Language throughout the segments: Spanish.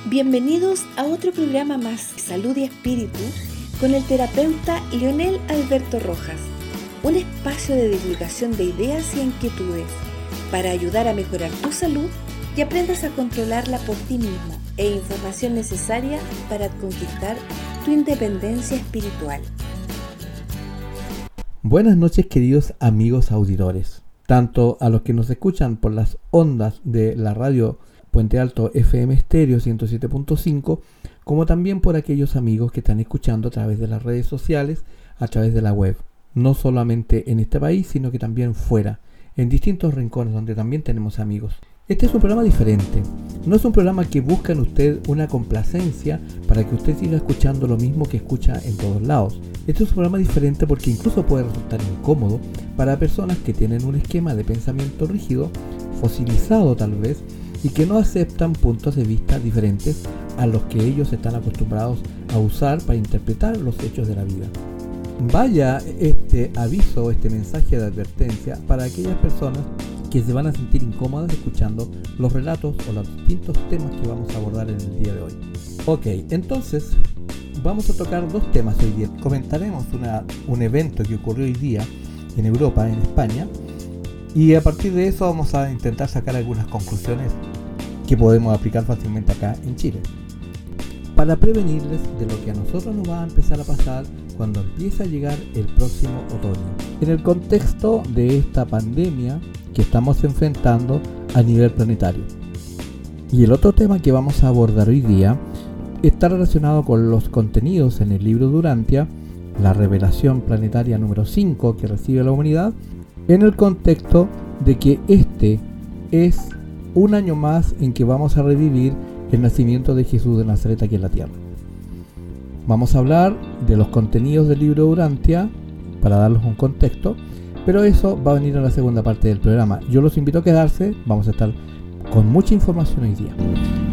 Bienvenidos a otro programa más, Salud y Espíritu, con el terapeuta Leonel Alberto Rojas. Un espacio de divulgación de ideas y inquietudes para ayudar a mejorar tu salud y aprendas a controlarla por ti mismo, e información necesaria para conquistar tu independencia espiritual. Buenas noches, queridos amigos auditores, tanto a los que nos escuchan por las ondas de la radio Puente Alto FM Estéreo 107.5, como también por aquellos amigos que están escuchando a través de las redes sociales, a través de la web, no solamente en este país, sino que también fuera, en distintos rincones donde también tenemos amigos. Este es un programa diferente, no es un programa que busca en usted una complacencia para que usted siga escuchando lo mismo que escucha en todos lados. Este es un programa diferente porque incluso puede resultar incómodo para personas que tienen un esquema de pensamiento rígido, fosilizado tal vez, y que no aceptan puntos de vista diferentes a los que ellos están acostumbrados a usar para interpretar los hechos de la vida. Vaya este aviso, este mensaje de advertencia para aquellas personas que se van a sentir incómodas escuchando los relatos o los distintos temas que vamos a abordar en el día de hoy. Ok, entonces vamos a tocar dos temas hoy día. Comentaremos un evento que ocurrió hoy día en Europa, en España, y a partir de eso vamos a intentar sacar algunas conclusiones que podemos aplicar fácilmente acá en Chile, para prevenirles de lo que a nosotros nos va a empezar a pasar cuando empiece a llegar el próximo otoño, en el contexto de esta pandemia que estamos enfrentando a nivel planetario. Y el otro tema que vamos a abordar hoy día está relacionado con los contenidos en el libro de Urantia, la revelación planetaria número 5 que recibe la humanidad, en el contexto de que este es un año más en que vamos a revivir el nacimiento de Jesús de Nazaret aquí en la Tierra. Vamos a hablar de los contenidos del libro de Urantia para darles un contexto, pero eso va a venir en la segunda parte del programa. Yo los invito a quedarse, vamos a estar con mucha información hoy día.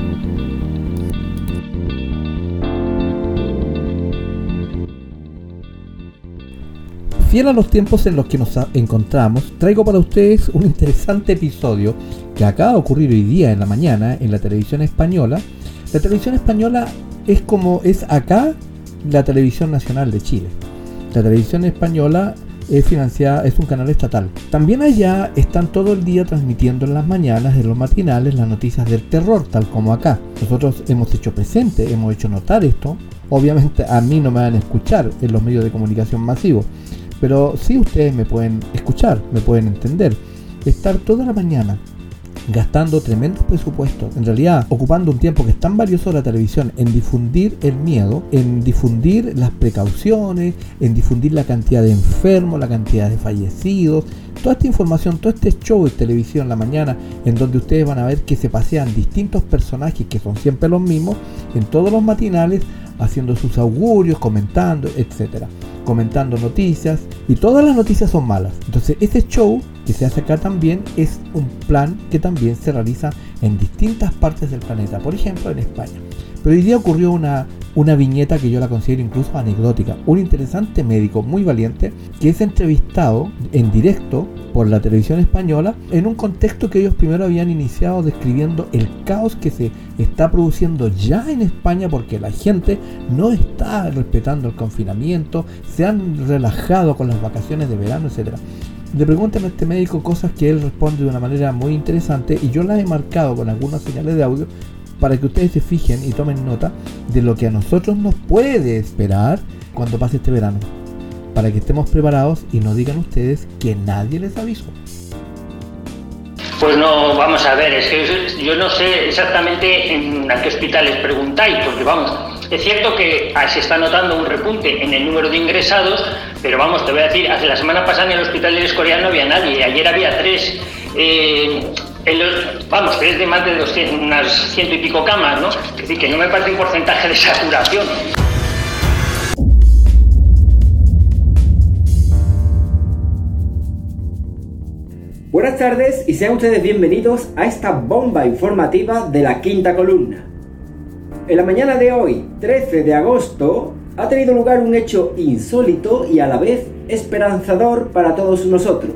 Fiel a los tiempos en los que nos encontramos, traigo para ustedes un interesante episodio que acaba de ocurrir hoy día en la mañana en la televisión española. La televisión española es como es acá la televisión nacional de Chile. La televisión española es financiada, es un canal estatal. También allá están todo el día transmitiendo en las mañanas, en los matinales, las noticias del terror, tal como acá. Nosotros hemos hecho presente, hemos hecho notar esto. Obviamente a mí no me van a escuchar en los medios de comunicación masivos, pero sí ustedes me pueden escuchar, me pueden entender. Estar toda la mañana gastando tremendos presupuestos, en realidad ocupando un tiempo que es tan valioso la televisión en difundir el miedo, en difundir las precauciones, en difundir la cantidad de enfermos, la cantidad de fallecidos, toda esta información, todo este show de televisión en la mañana, en donde ustedes van a ver que se pasean distintos personajes que son siempre los mismos, en todos los matinales, haciendo sus augurios, comentando, etcétera, comentando noticias, y todas las noticias son malas. Entonces ese show que se hace acá también es un plan que también se realiza en distintas partes del planeta, por ejemplo en España. Pero hoy día ocurrió una viñeta que yo la considero incluso anecdótica. Un interesante médico muy valiente que es entrevistado en directo por la televisión española en un contexto que ellos primero habían iniciado describiendo el caos que se está produciendo ya en España, porque la gente no está respetando el confinamiento, se han relajado con las vacaciones de verano, etc. Le preguntan a este médico cosas que él responde de una manera muy interesante, y yo las he marcado con algunas señales de audio para que ustedes se fijen y tomen nota de lo que a nosotros nos puede esperar cuando pase este verano, para que estemos preparados y no digan ustedes que nadie les avisó. Pues no, vamos a ver, es que yo no sé exactamente a qué hospitales preguntáis, porque vamos, es cierto que se está notando un repunte en el número de ingresados, pero vamos, te voy a decir, hace la semana pasada en el hospital del Escorial no había nadie, ayer había 3. Tres de más de 200, unas 100 y pico camas, ¿no? Es decir, que no me parece un porcentaje de saturación. Buenas tardes y sean ustedes bienvenidos a esta bomba informativa de la Quinta Columna. En la mañana de hoy, 13 de agosto, ha tenido lugar un hecho insólito y a la vez esperanzador para todos nosotros.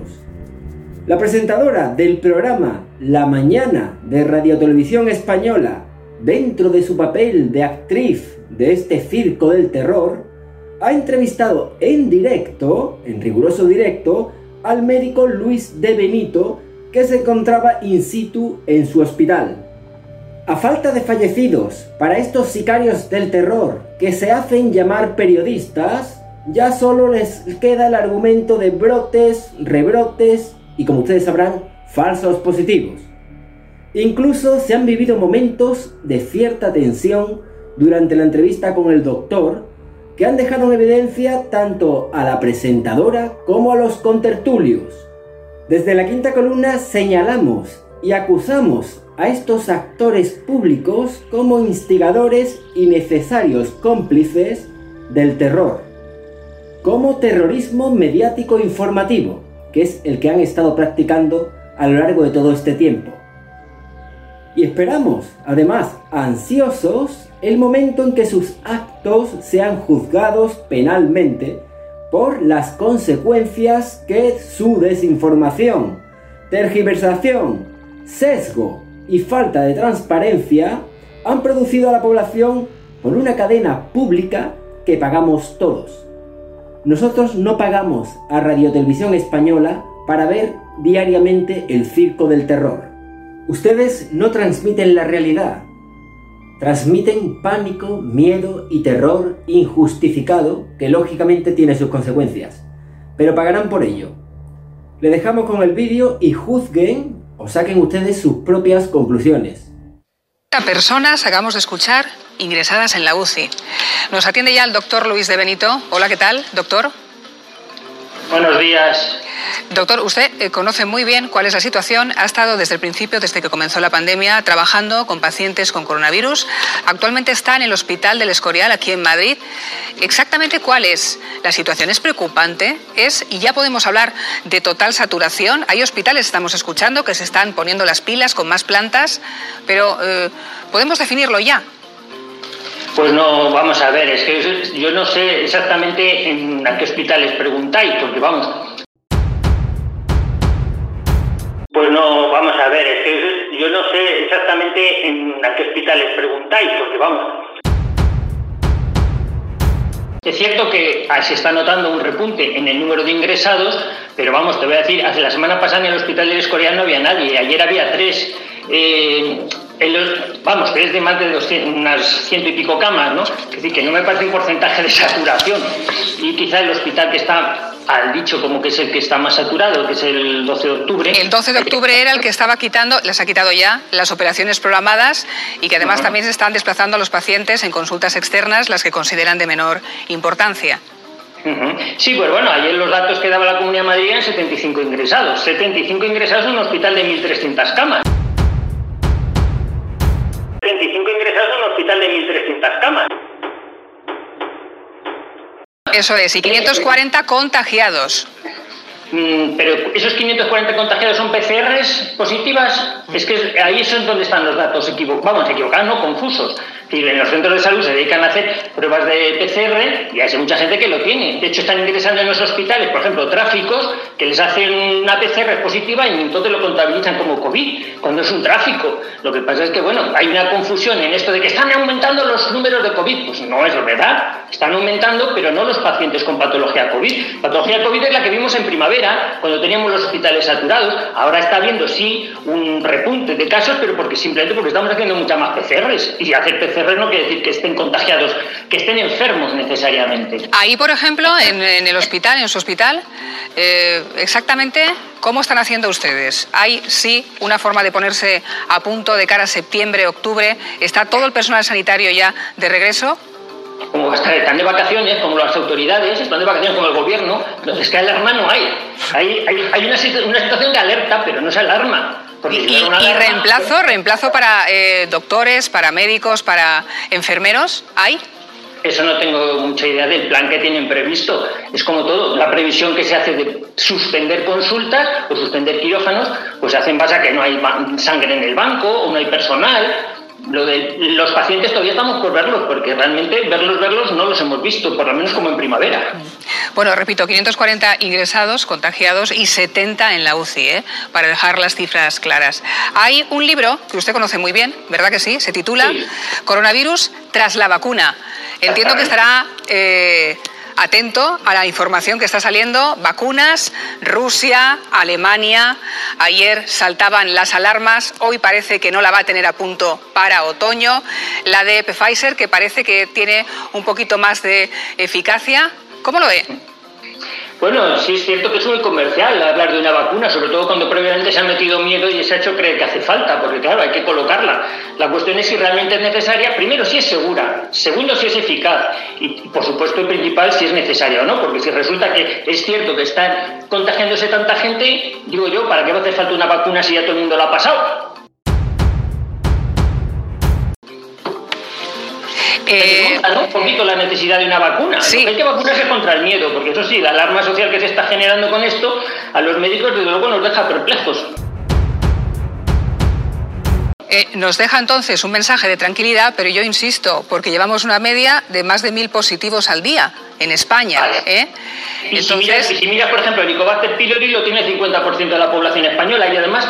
La presentadora del programa La Mañana de Radio Televisión Española, dentro de su papel de actriz de este circo del terror, ha entrevistado en directo, en riguroso directo, al médico Luis de Benito, que se encontraba in situ en su hospital. A falta de fallecidos para estos sicarios del terror que se hacen llamar periodistas, ya solo les queda el argumento de brotes, rebrotes y, como ustedes sabrán, falsos positivos. Incluso se han vivido momentos de cierta tensión durante la entrevista con el doctor, que han dejado en evidencia tanto a la presentadora como a los contertulios. Desde la Quinta Columna señalamos y acusamos a estos actores públicos como instigadores y necesarios cómplices del terror, como terrorismo mediático informativo, que es el que han estado practicando a lo largo de todo este tiempo. Y esperamos, además, ansiosos, el momento en que sus actos sean juzgados penalmente por las consecuencias que su desinformación, tergiversación, sesgo y falta de transparencia han producido a la población por una cadena pública que pagamos todos. Nosotros no pagamos a Radiotelevisión Española para ver diariamente el circo del terror. Ustedes no transmiten la realidad. Transmiten pánico, miedo y terror injustificado que lógicamente tiene sus consecuencias. Pero pagarán por ello. Le dejamos con el vídeo y juzguen o saquen ustedes sus propias conclusiones. Personas acabamos de escuchar ingresadas en la UCI. Nos atiende ya el doctor Luis de Benito. Hola, ¿qué tal, doctor? Buenos días. Doctor, usted conoce muy bien cuál es la situación. Ha estado desde el principio, desde que comenzó la pandemia, trabajando con pacientes con coronavirus. Actualmente está en el Hospital del Escorial, aquí en Madrid. Exactamente cuál es la situación. ¿Es preocupante? Y ya podemos hablar de total saturación. Hay hospitales, estamos escuchando, que se están poniendo las pilas con más plantas, pero ¿podemos definirlo ya? Pues no, vamos a ver, es que yo no sé exactamente a qué hospitales preguntáis, porque vamos... Pues no, vamos a ver, es que yo no sé exactamente a qué hospitales preguntáis, porque vamos... Es cierto que se está notando un repunte en el número de ingresados, pero vamos, te voy a decir, hace la semana pasada en el Hospital del Escorial no había nadie, ayer había 3... tres de más de 200, unas 100 y pico camas, ¿no? Es decir, que no me parece un porcentaje de saturación. Y quizá el hospital que está, al dicho como que es el que está más saturado, que es el 12 de octubre. El 12 de octubre era el que estaba quitando, les ha quitado ya las operaciones programadas y que además también se están desplazando a los pacientes en consultas externas, las que consideran de menor importancia. Sí, pues bueno, ayer los datos que daba la Comunidad de Madrid eran 75 ingresados. 75 ingresados en un hospital de 1.300 camas. 75 ingresados en un hospital de 1.300 camas. Eso es, y 540 contagiados. Pero esos 540 contagiados son PCRs positivas. Es que ahí es donde están los datos equivocados, no confusos. Es decir, en los centros de salud se dedican a hacer pruebas de PCR y hay mucha gente que lo tiene. De hecho, están ingresando en los hospitales, por ejemplo, tráficos, que les hacen una PCR positiva y entonces lo contabilizan como COVID, cuando es un tráfico. Lo que pasa es que, bueno, hay una confusión en esto de que están aumentando los números de COVID. Pues no es verdad. Están aumentando, pero no los pacientes con patología COVID. Patología COVID es la que vimos en primavera, cuando teníamos los hospitales saturados. Ahora está habiendo, sí, un repunte de casos, pero simplemente porque estamos haciendo muchas más PCRs. Y hacer PCR no quiere decir que estén contagiados, que estén enfermos necesariamente. Ahí, por ejemplo, en el hospital, en su hospital, exactamente ¿cómo están haciendo ustedes? ¿Hay, sí, una forma de ponerse a punto de cara a septiembre, octubre? ¿Está todo el personal sanitario ya de regreso? Como están de vacaciones, como las autoridades, están de vacaciones como el gobierno, entonces que alarma no hay. Hay una situación de alerta, pero no es alarma. ¿Y reemplazo para doctores, para médicos, para enfermeros? ¿Hay? Eso no tengo mucha idea del plan que tienen previsto. Es como todo, la previsión que se hace de suspender consultas o suspender quirófanos, pues se hace en base a que no hay sangre en el banco o no hay personal. Lo de los pacientes todavía estamos por verlos, porque realmente verlos no los hemos visto, por lo menos como en primavera. Bueno, repito, 540 ingresados, contagiados y 70 en la UCI, para dejar las cifras claras. Hay un libro que usted conoce muy bien, ¿verdad que sí? Se titula Coronavirus tras la vacuna. Entiendo que estará atento a la información que está saliendo. Vacunas, Rusia, Alemania. Ayer saltaban las alarmas. Hoy parece que no la va a tener a punto para otoño. La de Pfizer, que parece que tiene un poquito más de eficacia. ¿Cómo lo ve? Bueno, sí es cierto que es muy comercial hablar de una vacuna, sobre todo cuando previamente se ha metido miedo y se ha hecho creer que hace falta, porque claro, hay que colocarla. La cuestión es si realmente es necesaria, primero si es segura, segundo si es eficaz y por supuesto el principal si es necesaria o no, porque si resulta que es cierto que está contagiándose tanta gente, digo yo, ¿para qué va a hacer falta una vacuna si ya todo el mundo la ha pasado? Un poquito la necesidad de una vacuna. Sí. Hay que vacunarse contra el miedo, porque eso sí, la alarma social que se está generando con esto, a los médicos desde luego nos deja perplejos. Nos deja entonces un mensaje de tranquilidad, pero yo insisto, porque llevamos una media de más de 1.000 positivos al día en España. Vale. Y entonces, si miras, por ejemplo, el Helicobacter pylori lo tiene el 50% de la población española y además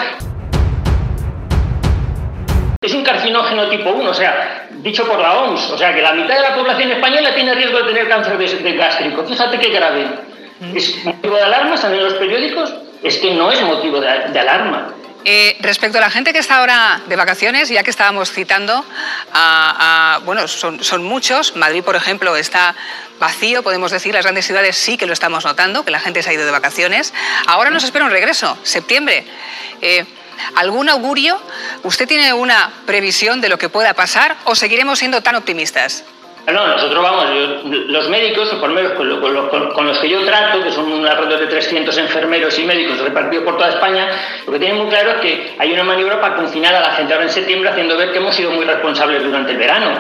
es un carcinógeno tipo 1, o sea, dicho por la OMS, o sea, que la mitad de la población española tiene riesgo de tener cáncer de gástrico. Fíjate qué grave. ¿Es motivo de alarma? ¿Salen en los periódicos? Es que no es motivo de alarma. Respecto a la gente que está ahora de vacaciones, ya que estábamos citando, bueno, son muchos. Madrid, por ejemplo, está vacío, podemos decir. Las grandes ciudades sí que lo estamos notando, que la gente se ha ido de vacaciones. Ahora nos espera un regreso, septiembre. ¿Algún augurio? ¿Usted tiene una previsión de lo que pueda pasar o seguiremos siendo tan optimistas? No, nosotros vamos, los médicos, por lo menos con los que yo trato, que son alrededor de 300 enfermeros y médicos repartidos por toda España, lo que tienen muy claro es que hay una maniobra para confinar a la gente ahora en septiembre, haciendo ver que hemos sido muy responsables durante el verano.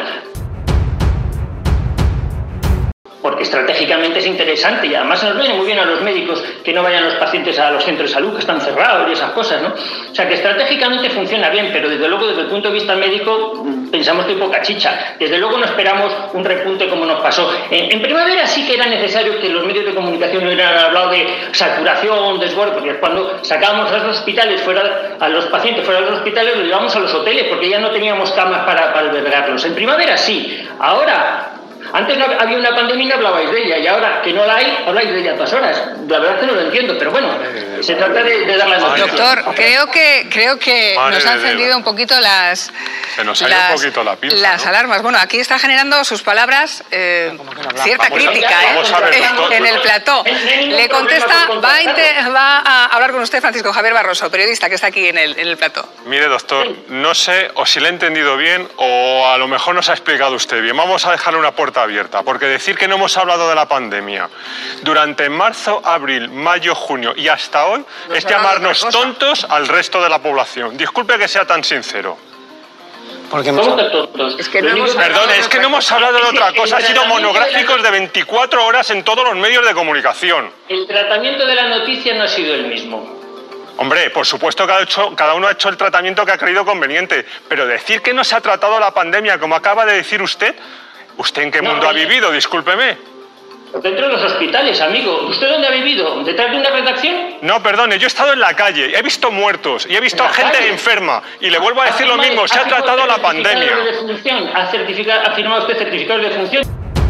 Porque estratégicamente es interesante y además nos viene muy bien a los médicos que no vayan los pacientes a los centros de salud que están cerrados y esas cosas, ¿no? O sea que estratégicamente funciona bien, pero desde luego desde el punto de vista médico pensamos que hay poca chicha. Desde luego no esperamos un repunte como nos pasó. En primavera sí que era necesario que los medios de comunicación hubieran hablado de saturación, desborde, porque cuando sacábamos a los hospitales a los pacientes fuera de los hospitales los llevamos a los hoteles porque ya no teníamos camas para albergarlos. En primavera sí, ahora... Antes no había una pandemia y no hablabais de ella, y ahora que no la hay, habláis de ella a todas horas. La verdad es que no lo entiendo, pero bueno, se trata de dar la noticia. Doctor, creo que nos han encendido un poquito las alarmas. Bueno, aquí está generando sus palabras cierta crítica en el plató. Le contesta, va a hablar con usted Francisco Javier Barroso, periodista que está aquí en el plató. Mire, doctor, no sé o si le he entendido bien o a lo mejor nos ha explicado usted bien. Vamos a dejarle una puerta abierta, porque decir que no hemos hablado de la pandemia durante marzo, abril, mayo, junio y hasta hoy es llamarnos tontos al resto de la población. Disculpe que sea tan sincero. ¿Cómo que tontos? Es que no hemos hablado de otra cosa. Ha sido monográficos de 24 horas en todos los medios de comunicación. El tratamiento de la noticia no ha sido el mismo. Hombre, por supuesto que cada uno ha hecho el tratamiento que ha creído conveniente, pero decir que no se ha tratado la pandemia, como acaba de decir usted, ¿usted en qué mundo ha vivido? Discúlpeme. Dentro de los hospitales, amigo. ¿Usted dónde ha vivido? ¿Detrás de una redacción? No, perdone, yo he estado en la calle, he visto muertos y he visto a gente enferma. Y le vuelvo a decir lo mismo, se ha tratado la pandemia. ¿Ha firmado usted certificados de función?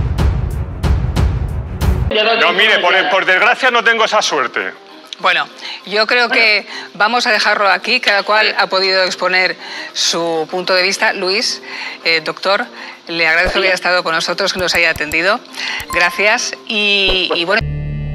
No, mire, por desgracia no tengo esa suerte. Bueno, yo creo que vamos a dejarlo aquí. Cada cual ha podido exponer su punto de vista. Luis, doctor, le agradezco que haya estado con nosotros, que nos haya atendido. Gracias. Y bueno...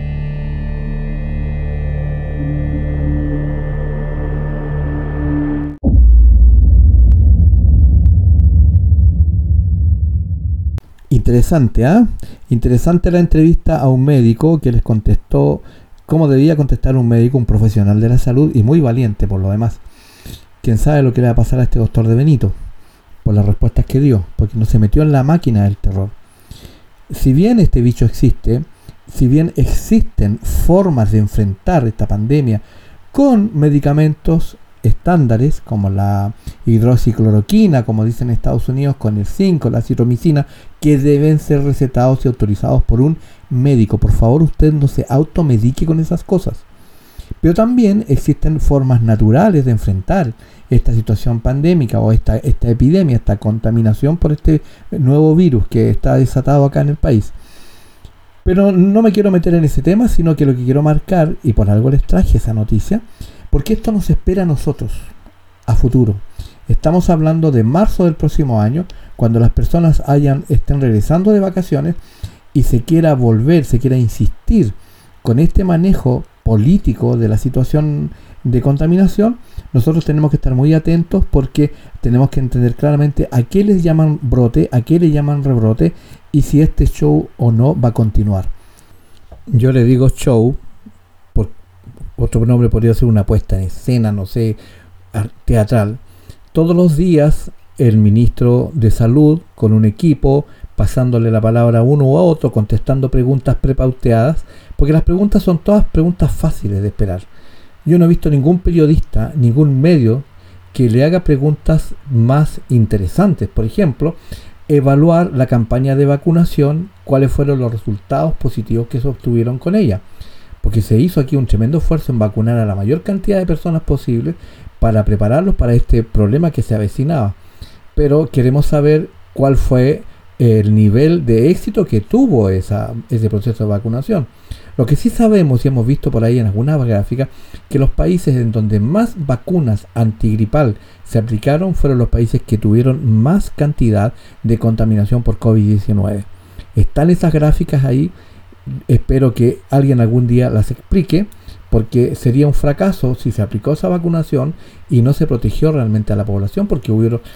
Interesante, ¿ah? Interesante la entrevista a un médico que les contestó cómo debía contestar un médico, un profesional de la salud y muy valiente por lo demás. Quién sabe lo que le va a pasar a este doctor de Benito por las respuestas que dio, porque no se metió en la máquina del terror. Si bien este bicho existe, si bien existen formas de enfrentar esta pandemia con medicamentos estándares como la hidroxicloroquina, como dicen en Estados Unidos, con el zinc, la citromicina, que deben ser recetados y autorizados por un médico. Por favor, usted no se automedique con esas cosas. Pero también existen formas naturales de enfrentar esta situación pandémica o esta epidemia, esta contaminación por este nuevo virus que está desatado acá en el país. Pero no me quiero meter en ese tema, sino que lo que quiero marcar, y por algo les traje esa noticia, porque esto nos espera a nosotros a futuro. Estamos hablando de marzo del próximo año, cuando las personas estén regresando de vacaciones y se quiera insistir con este manejo político de la situación de contaminación. Nosotros tenemos que estar muy atentos, porque tenemos que entender claramente a qué les llaman brote, a qué le llaman rebrote, y si este show o no va a continuar. Yo le digo show, por otro nombre podría ser una puesta en escena, no sé, teatral. Todos los días el ministro de Salud con un equipo, pasándole la palabra a uno u a otro, contestando preguntas prepauteadas, porque las preguntas son todas preguntas fáciles de esperar. Yo no he visto ningún periodista, ningún medio que le haga preguntas más interesantes. Por ejemplo, evaluar la campaña de vacunación, cuáles fueron los resultados positivos que se obtuvieron con ella. Porque se hizo aquí un tremendo esfuerzo en vacunar a la mayor cantidad de personas posible para prepararlos para este problema que se avecinaba. Pero queremos saber cuál fue el nivel de éxito que tuvo ese proceso de vacunación. Lo que sí sabemos, y hemos visto por ahí en algunas gráficas, que los países en donde más vacunas antigripal se aplicaron fueron los países que tuvieron más cantidad de contaminación por COVID-19. Están esas gráficas ahí. Espero que alguien algún día las explique, porque sería un fracaso si se aplicó esa vacunación y no se protegió realmente a la población, porque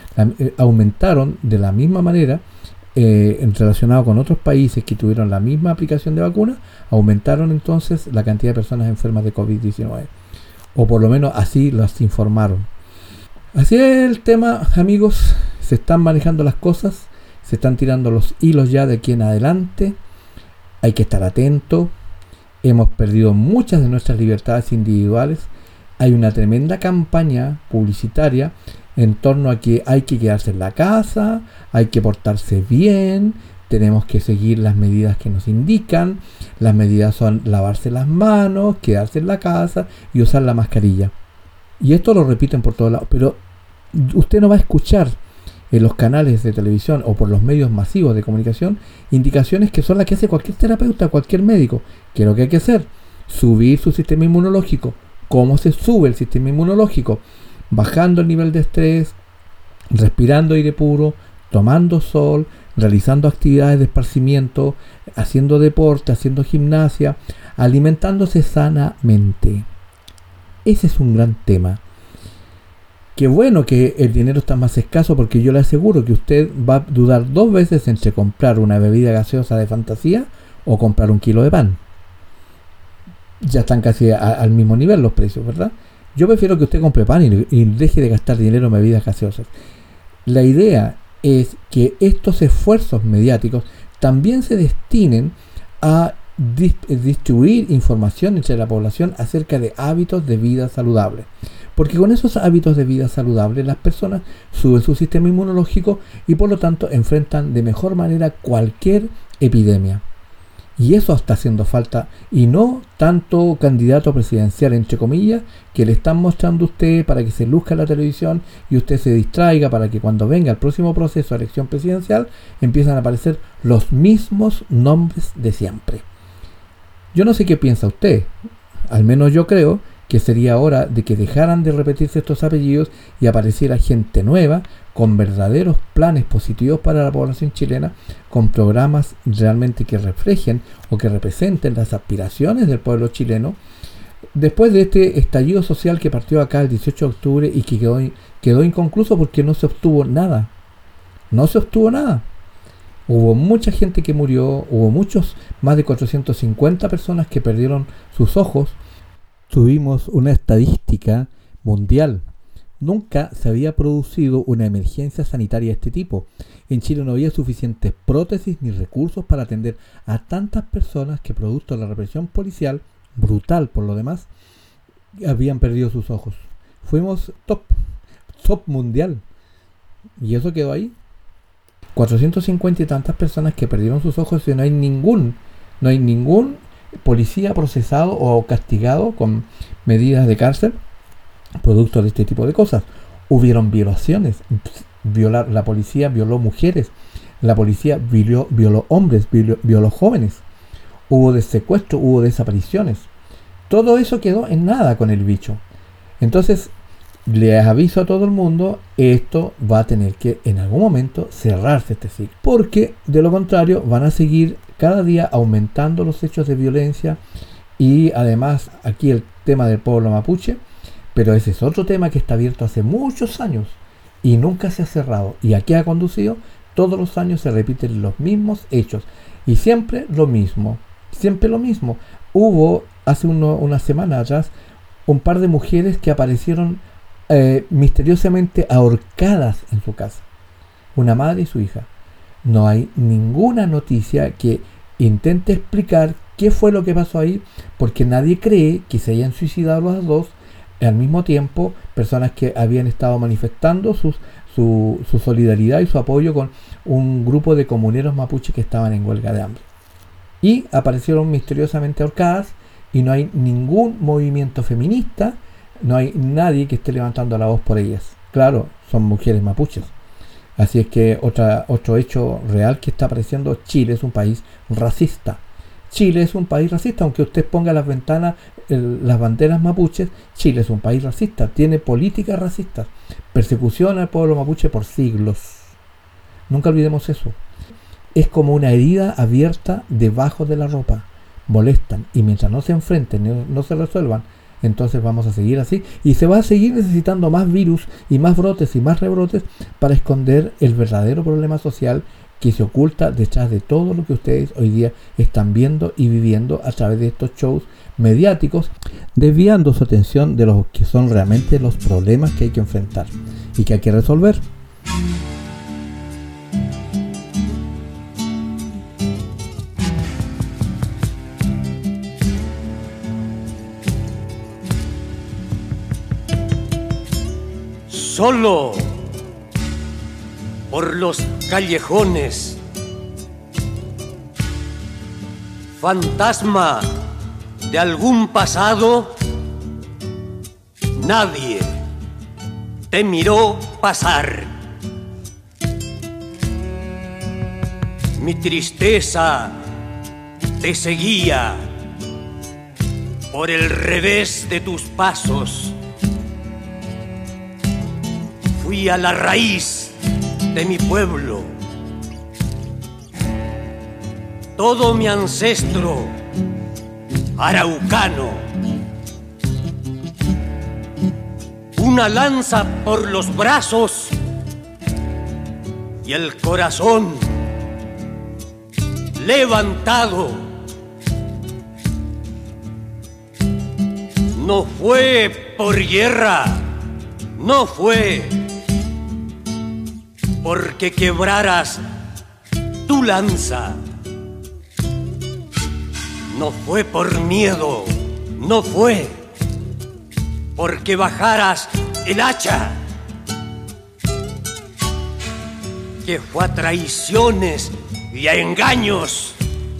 aumentaron de la misma manera, relacionado con otros países que tuvieron la misma aplicación de vacunas, aumentaron entonces la cantidad de personas enfermas de COVID-19, o por lo menos así las informaron. Así es el tema, amigos. Se están manejando las cosas, se están tirando los hilos ya de aquí en adelante. Hay que estar atento. Hemos perdido muchas de nuestras libertades individuales. Hay una tremenda campaña publicitaria en torno a que hay que quedarse en la casa, hay que portarse bien, tenemos que seguir las medidas que nos indican. Las medidas son lavarse las manos, quedarse en la casa y usar la mascarilla. Y esto lo repiten por todos lados, pero usted no va a escuchar en los canales de televisión o por los medios masivos de comunicación indicaciones que son las que hace cualquier terapeuta, cualquier médico. ¿Qué es lo que hay que hacer? Subir su sistema inmunológico. ¿Cómo se sube el sistema inmunológico? Bajando el nivel de estrés, respirando aire puro, tomando sol, realizando actividades de esparcimiento, haciendo deporte, haciendo gimnasia, alimentándose sanamente. Ese es un gran tema. Qué bueno que el dinero está más escaso, porque yo le aseguro que usted va a dudar dos veces entre comprar una bebida gaseosa de fantasía o comprar un kilo de pan. Ya están casi al mismo nivel los precios, ¿verdad? Yo prefiero que usted compre pan y deje de gastar dinero en bebidas gaseosas. La idea es que estos esfuerzos mediáticos también se destinen a distribuir información entre la población acerca de hábitos de vida saludables. Porque con esos hábitos de vida saludables las personas suben su sistema inmunológico y por lo tanto enfrentan de mejor manera cualquier epidemia. Y eso está haciendo falta, y no tanto candidato presidencial, entre comillas, que le están mostrando a usted para que se luzca en la televisión y usted se distraiga, para que cuando venga el próximo proceso de elección presidencial empiezan a aparecer los mismos nombres de siempre. Yo no sé qué piensa usted, al menos yo creo que sería hora de que dejaran de repetirse estos apellidos y apareciera gente nueva con verdaderos planes positivos para la población chilena, con programas realmente que reflejen o que representen las aspiraciones del pueblo chileno, después de este estallido social que partió acá el 18 de octubre y que quedó inconcluso porque no se obtuvo nada. No se obtuvo nada. Hubo mucha gente que murió, hubo más de 450 personas que perdieron sus ojos. Tuvimos una estadística mundial. Nunca se había producido una emergencia sanitaria de este tipo. En Chile no había suficientes prótesis ni recursos para atender a tantas personas que, producto de la represión policial, brutal por lo demás, habían perdido sus ojos. fuimos top mundial. Y eso quedó ahí. 450 y tantas personas que perdieron sus ojos y no hay ningún policía procesado o castigado con medidas de cárcel producto de este tipo de cosas. Hubieron violaciones, la policía violó mujeres, la policía violó hombres, violó jóvenes, hubo secuestro, hubo desapariciones. Todo eso quedó en nada con el bicho. Entonces, les aviso a todo el mundo, esto va a tener que en algún momento cerrarse este ciclo, porque de lo contrario van a seguir cada día aumentando los hechos de violencia. Y además aquí el tema del pueblo mapuche, pero ese es otro tema que está abierto hace muchos años y nunca se ha cerrado. ¿Y a qué ha conducido? Todos los años se repiten los mismos hechos y siempre lo mismo. Hubo hace una semana atrás un par de mujeres que aparecieron misteriosamente ahorcadas en su casa, una madre y su hija. No hay ninguna noticia que intente explicar qué fue lo que pasó ahí, porque nadie cree que se hayan suicidado las dos al mismo tiempo, personas que habían estado manifestando su solidaridad y su apoyo con un grupo de comuneros mapuches que estaban en huelga de hambre, y aparecieron misteriosamente ahorcadas, y no hay ningún movimiento feminista, no hay nadie que esté levantando la voz por ellas. Claro, son mujeres mapuches. Así es que otro hecho real que está apareciendo: Chile es un país racista. Chile es un país racista, aunque usted ponga las ventanas, las banderas mapuches. Chile es un país racista, tiene políticas racistas, persecución al pueblo mapuche por siglos. Nunca olvidemos eso. Es como una herida abierta debajo de la ropa. Molestan, y mientras no se enfrenten, no se resuelvan, entonces vamos a seguir así, y se va a seguir necesitando más virus y más brotes y más rebrotes para esconder el verdadero problema social que se oculta detrás de todo lo que ustedes hoy día están viendo y viviendo a través de estos shows mediáticos, desviando su atención de los que son realmente los problemas que hay que enfrentar y que hay que resolver. Solo por los callejones, fantasma de algún pasado, nadie te miró pasar. Mi tristeza te seguía por el revés de tus pasos. Fui a la raíz de mi pueblo. Todo mi ancestro araucano, una lanza por los brazos y el corazón levantado. No fue por guerra, no fue porque quebraras tu lanza, no fue por miedo, no fue porque bajaras el hacha, que fue a traiciones y a engaños,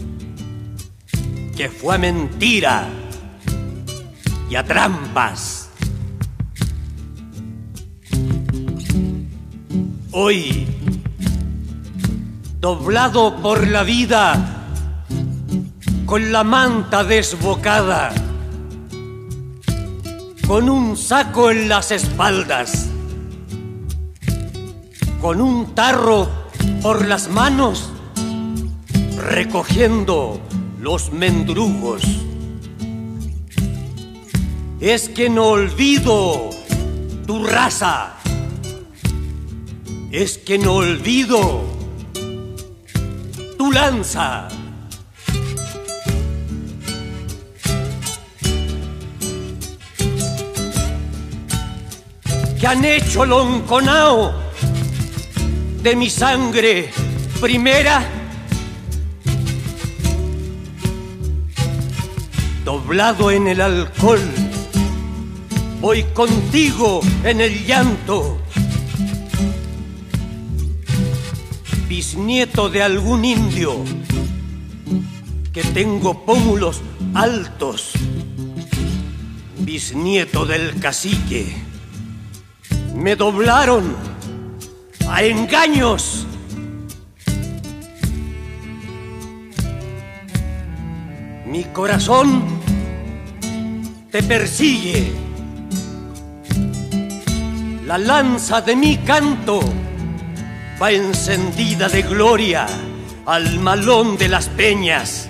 que fue a mentira y a trampas. Hoy, doblado por la vida, con la manta desbocada, con un saco en las espaldas, con un tarro por las manos, recogiendo los mendrugos. Es que no olvido tu raza, es que no olvido tu lanza. Que han hecho lonconao de mi sangre primera, doblado en el alcohol voy contigo en el llanto. Bisnieto de algún indio, que tengo pómulos altos. Bisnieto del cacique, me doblaron a engaños. Mi corazón te persigue, la lanza de mi canto va encendida de gloria al malón de las peñas,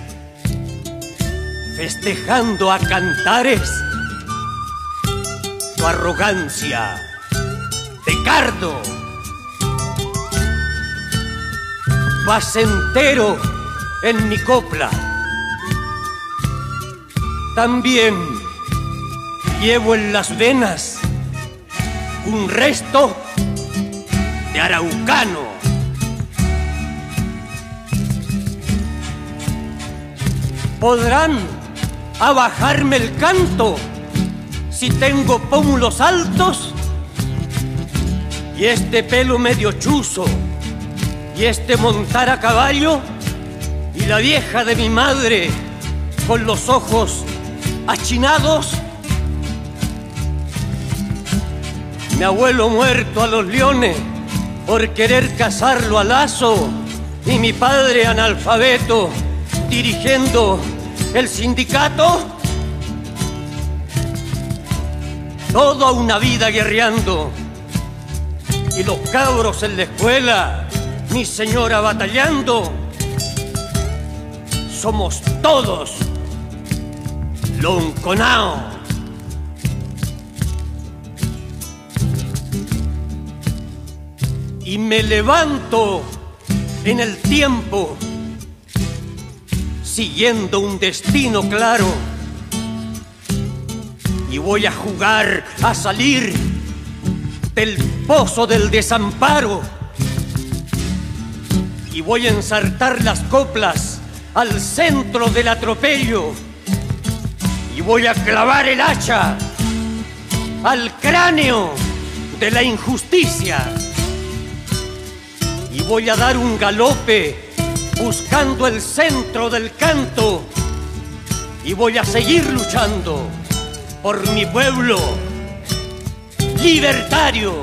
festejando a cantares tu arrogancia de cardo. Vas entero en mi copla. También llevo en las venas un resto de araucano. ¿Podrán abajarme el canto si tengo pómulos altos? Y este pelo medio chuzo, y este montar a caballo, y la vieja de mi madre con los ojos achinados. Mi abuelo muerto a los leones por querer casarlo a lazo, y mi padre analfabeto dirigiendo el sindicato. Toda una vida guerreando, y los cabros en la escuela, mi señora batallando. Somos todos lonconao. Y me levanto en el tiempo, siguiendo un destino claro, y voy a jugar a salir del pozo del desamparo, y voy a ensartar las coplas al centro del atropello, y voy a clavar el hacha al cráneo de la injusticia, y voy a dar un galope buscando el centro del canto, y voy a seguir luchando por mi pueblo libertario.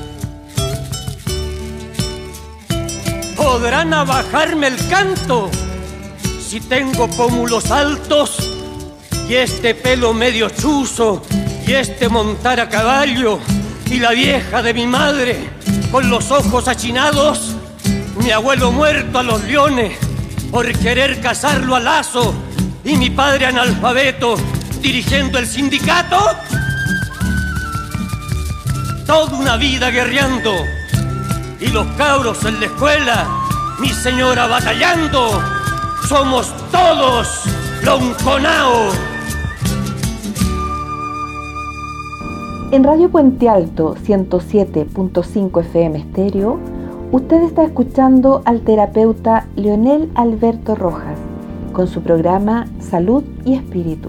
¿Podrán abajarme el canto si tengo pómulos altos y este pelo medio chuzo y este montar a caballo y la vieja de mi madre con los ojos achinados? Mi abuelo muerto a los leones por querer casarlo a lazo y mi padre analfabeto dirigiendo el sindicato. Toda una vida guerreando, y los cabros en la escuela, mi señora batallando. Somos todos lonconao. En Radio Puente Alto 107.5 FM Estéreo, usted está escuchando al terapeuta Leonel Alberto Rojas con su programa Salud y Espíritu.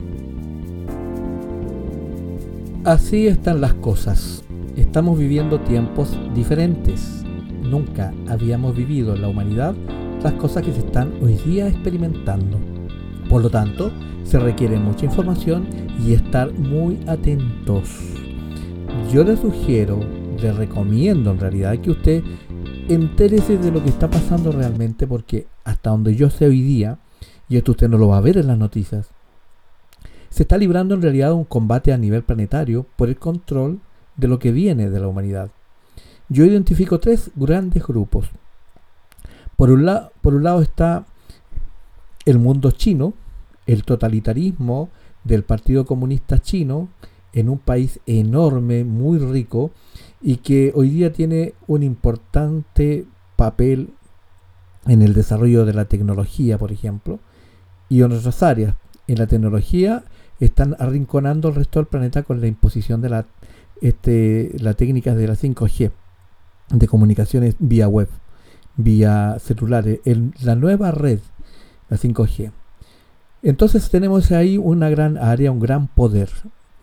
Así están las cosas. Estamos viviendo tiempos diferentes. Nunca habíamos vivido en la humanidad las cosas que se están hoy día experimentando. Por lo tanto, se requiere mucha información y estar muy atentos. Yo le sugiero, le recomiendo en realidad que usted entérese de lo que está pasando realmente, porque hasta donde yo sé hoy día, y esto usted no lo va a ver en las noticias, se está librando en realidad un combate a nivel planetario por el control de lo que viene de la humanidad. Yo identifico tres grandes grupos. Por un lado está el mundo chino, el totalitarismo del Partido Comunista Chino en un país enorme, muy rico, y que hoy día tiene un importante papel en el desarrollo de la tecnología, por ejemplo, y en otras áreas. En la tecnología están arrinconando al resto del planeta con la imposición de la técnica de la 5G, de comunicaciones vía web, vía celulares, la nueva red, la 5G. Entonces tenemos ahí una gran área, un gran poder.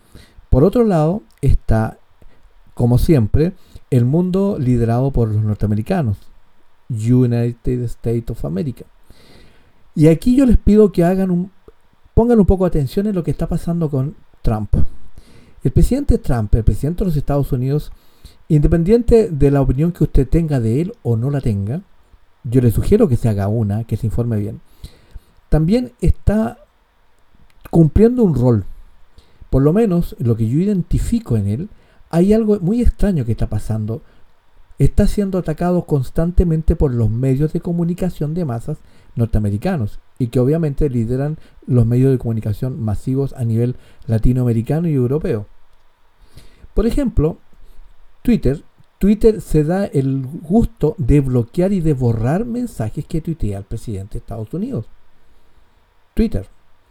Por otro lado está, como siempre, el mundo liderado por los norteamericanos, United States of America. Y aquí yo les pido que pongan un poco de atención en lo que está pasando con Trump. El presidente Trump, el presidente de los Estados Unidos, independiente de la opinión que usted tenga de él o no la tenga, yo le sugiero que se haga que se informe bien. También está cumpliendo un rol. Por lo menos lo que yo identifico en él, hay algo muy extraño que está pasando. Está siendo atacado constantemente por los medios de comunicación de masas norteamericanos y que obviamente lideran los medios de comunicación masivos a nivel latinoamericano y europeo. Por ejemplo, Twitter se da el gusto de bloquear y de borrar mensajes que tuitea el presidente de Estados Unidos. Twitter.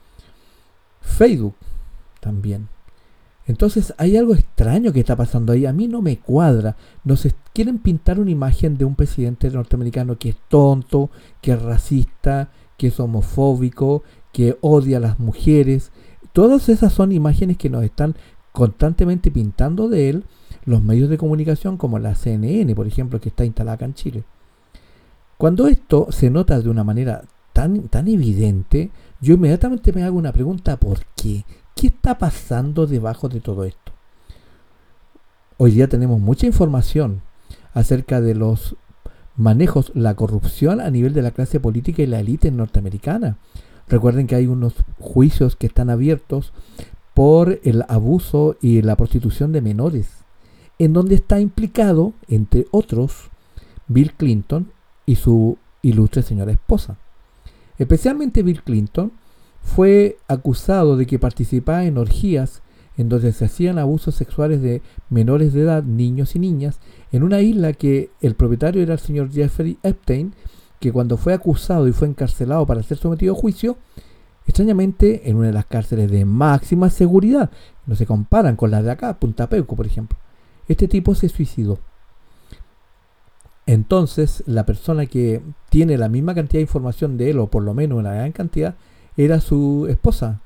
Facebook también. Entonces hay algo extraño que está pasando ahí. A mí no me cuadra. Quieren pintar una imagen de un presidente norteamericano que es tonto, que es racista, que es homofóbico, que odia a las mujeres. Todas esas son imágenes que nos están constantemente pintando de él los medios de comunicación como la CNN, por ejemplo, que está instalada acá en Chile. Cuando esto se nota de una manera tan evidente, yo inmediatamente me hago una pregunta: ¿por qué? ¿Qué está pasando debajo de todo esto? Hoy día tenemos mucha información acerca de los manejos, la corrupción a nivel de la clase política y la élite norteamericana. Recuerden que hay unos juicios que están abiertos por el abuso y la prostitución de menores, en donde está implicado, entre otros, Bill Clinton y su ilustre señora esposa. Especialmente Bill Clinton fue acusado de que participaba en orgías en donde se hacían abusos sexuales de menores de edad, niños y niñas, en una isla que el propietario era el señor Jeffrey Epstein, que cuando fue acusado y fue encarcelado para ser sometido a juicio, extrañamente en una de las cárceles de máxima seguridad, no se comparan con las de acá, Punta Peuco, por ejemplo, este tipo se suicidó. Entonces, la persona que tiene la misma cantidad de información de él, o por lo menos una gran cantidad, era su esposa,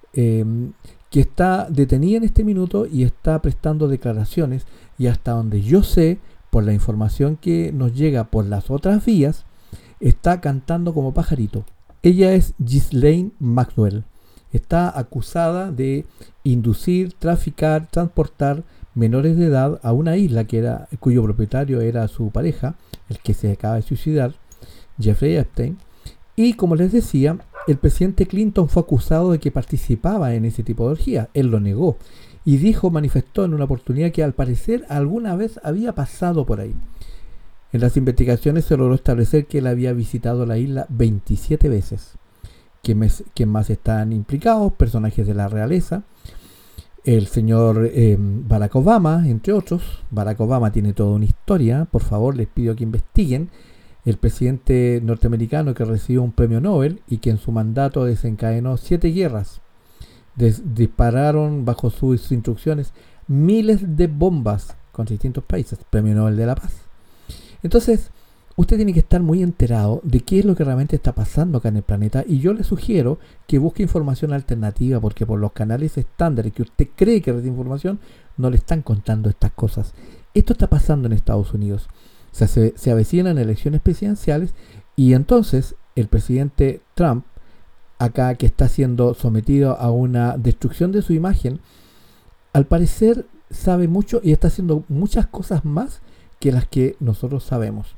que está detenida en este minuto y está prestando declaraciones, y hasta donde yo sé, por la información que nos llega por las otras vías, está cantando como pajarito. Ella es Ghislaine Maxwell. Está acusada de inducir, traficar, transportar menores de edad a una isla cuyo propietario era su pareja, el que se acaba de suicidar, Jeffrey Epstein. Y como les decía, el presidente Clinton fue acusado de que participaba en ese tipo de orgías. Él lo negó y manifestó en una oportunidad que al parecer alguna vez había pasado por ahí. En las investigaciones se logró establecer que él había visitado la isla 27 veces. ¿Quién más están implicados? Personajes de la realeza. El señor Barack Obama, entre otros. Barack Obama tiene toda una historia. Por favor, les pido que investiguen. El presidente norteamericano que recibió un premio Nobel y que en su mandato desencadenó 7 guerras. Dispararon bajo sus instrucciones miles de bombas contra distintos países. Premio Nobel de la Paz. Entonces, usted tiene que estar muy enterado de qué es lo que realmente está pasando acá en el planeta, y yo le sugiero que busque información alternativa, porque por los canales estándares que usted cree que recibe información, no le están contando estas cosas. Esto está pasando en Estados Unidos. O sea, se avecinan elecciones presidenciales, y entonces el presidente Trump, acá que está siendo sometido a una destrucción de su imagen, al parecer sabe mucho y está haciendo muchas cosas más que las que nosotros sabemos.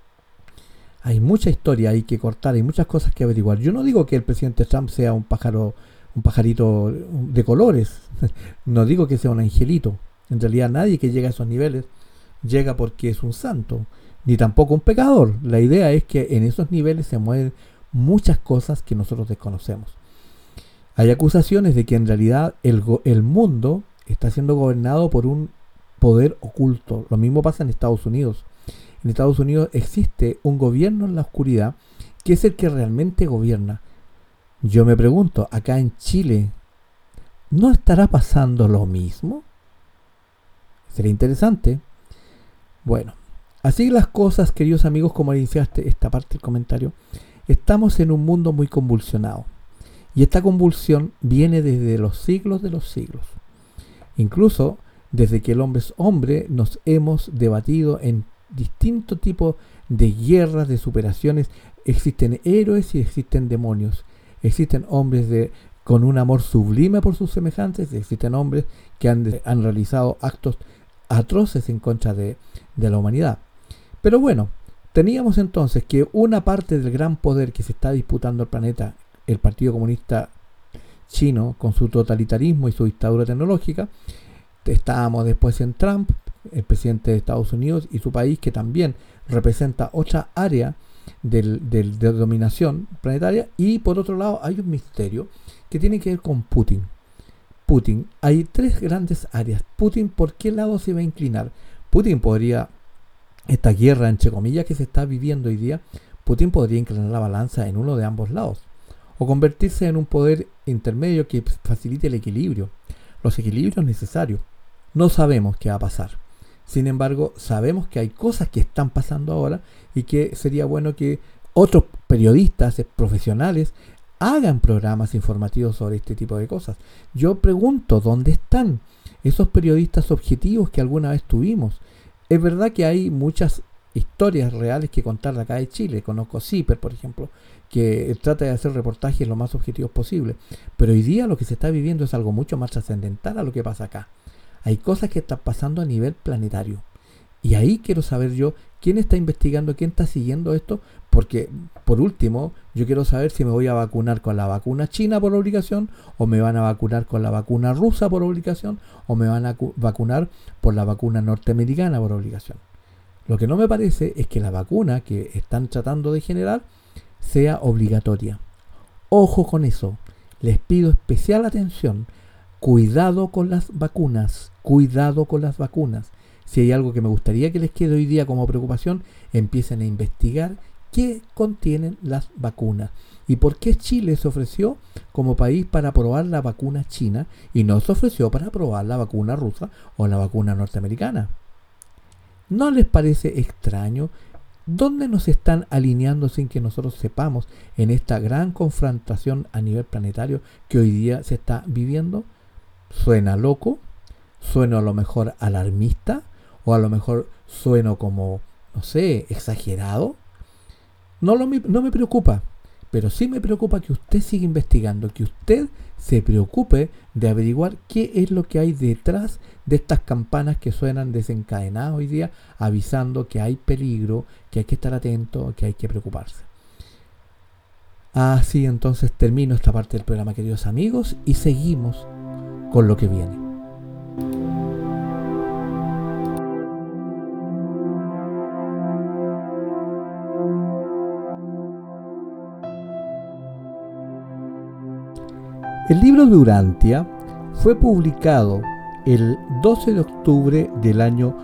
Hay mucha historia hay que cortar, hay muchas cosas que averiguar. Yo no digo que el presidente Trump sea un pajarito de colores. No digo que sea un angelito. En realidad nadie que llega a esos niveles llega porque es un santo, ni tampoco un pecador. La idea es que en esos niveles se mueven muchas cosas que nosotros desconocemos. Hay acusaciones de que en realidad el mundo está siendo gobernado por un poder oculto. Lo mismo pasa en Estados Unidos. En Estados Unidos existe un gobierno en la oscuridad que es el que realmente gobierna. Yo me pregunto, acá en Chile, ¿no estará pasando lo mismo? Sería interesante. Bueno, así las cosas, queridos amigos, como iniciaste esta parte del comentario, estamos en un mundo muy convulsionado. Y esta convulsión viene desde los siglos de los siglos. Incluso desde que el hombre es hombre nos hemos debatido en distintos tipos de guerras, de superaciones. Existen héroes y existen demonios. Existen hombres con un amor sublime por sus semejantes, existen hombres que han realizado actos atroces en contra de la humanidad. Pero bueno, teníamos entonces que una parte del gran poder que se está disputando el planeta, el Partido Comunista Chino, con su totalitarismo y su dictadura tecnológica. Estábamos después en Trump, el presidente de Estados Unidos, y su país, que también representa otra área de dominación planetaria. Y por otro lado hay un misterio que tiene que ver con Putin. Hay tres grandes áreas. Putin, ¿por qué lado se va a inclinar? Putin podría, esta guerra entre comillas que se está viviendo hoy día, Putin podría inclinar la balanza en uno de ambos lados, o convertirse en un poder intermedio que facilite el equilibrio, los equilibrios necesarios. No sabemos qué va a pasar. Sin embargo, sabemos que hay cosas que están pasando ahora y que sería bueno que otros periodistas profesionales hagan programas informativos sobre este tipo de cosas. Yo pregunto, ¿dónde están esos periodistas objetivos que alguna vez tuvimos? Es verdad que hay muchas historias reales que contar de acá de Chile. Conozco CIPER, por ejemplo, que trata de hacer reportajes lo más objetivos posible. Pero hoy día lo que se está viviendo es algo mucho más trascendental a lo que pasa acá. Hay cosas que están pasando a nivel planetario. Y ahí quiero saber yo quién está investigando, quién está siguiendo esto, porque por último yo quiero saber si me voy a vacunar con la vacuna china por obligación, o me van a vacunar con la vacuna rusa por obligación, o me van a vacunar por la vacuna norteamericana por obligación. Lo que no me parece es que la vacuna que están tratando de generar sea obligatoria. Ojo con eso. Les pido especial atención. Cuidado con las vacunas. Cuidado con las vacunas. Si hay algo que me gustaría que les quede hoy día como preocupación, empiecen a investigar qué contienen las vacunas y por qué Chile se ofreció como país para probar la vacuna china y no se ofreció para probar la vacuna rusa o la vacuna norteamericana. ¿No les parece extraño? ¿Dónde nos están alineando sin que nosotros sepamos en esta gran confrontación a nivel planetario que hoy día se está viviendo? ¿Suena loco? ¿Sueno a lo mejor alarmista? ¿O a lo mejor sueno como, no sé, exagerado? No me preocupa, pero sí me preocupa que usted siga investigando, que usted se preocupe de averiguar qué es lo que hay detrás de estas campanas que suenan desencadenadas hoy día, avisando que hay peligro, que hay que estar atento, que hay que preocuparse. Así entonces termino esta parte del programa, queridos amigos, y seguimos con lo que viene. El libro de Urantia fue publicado el 12 de octubre del año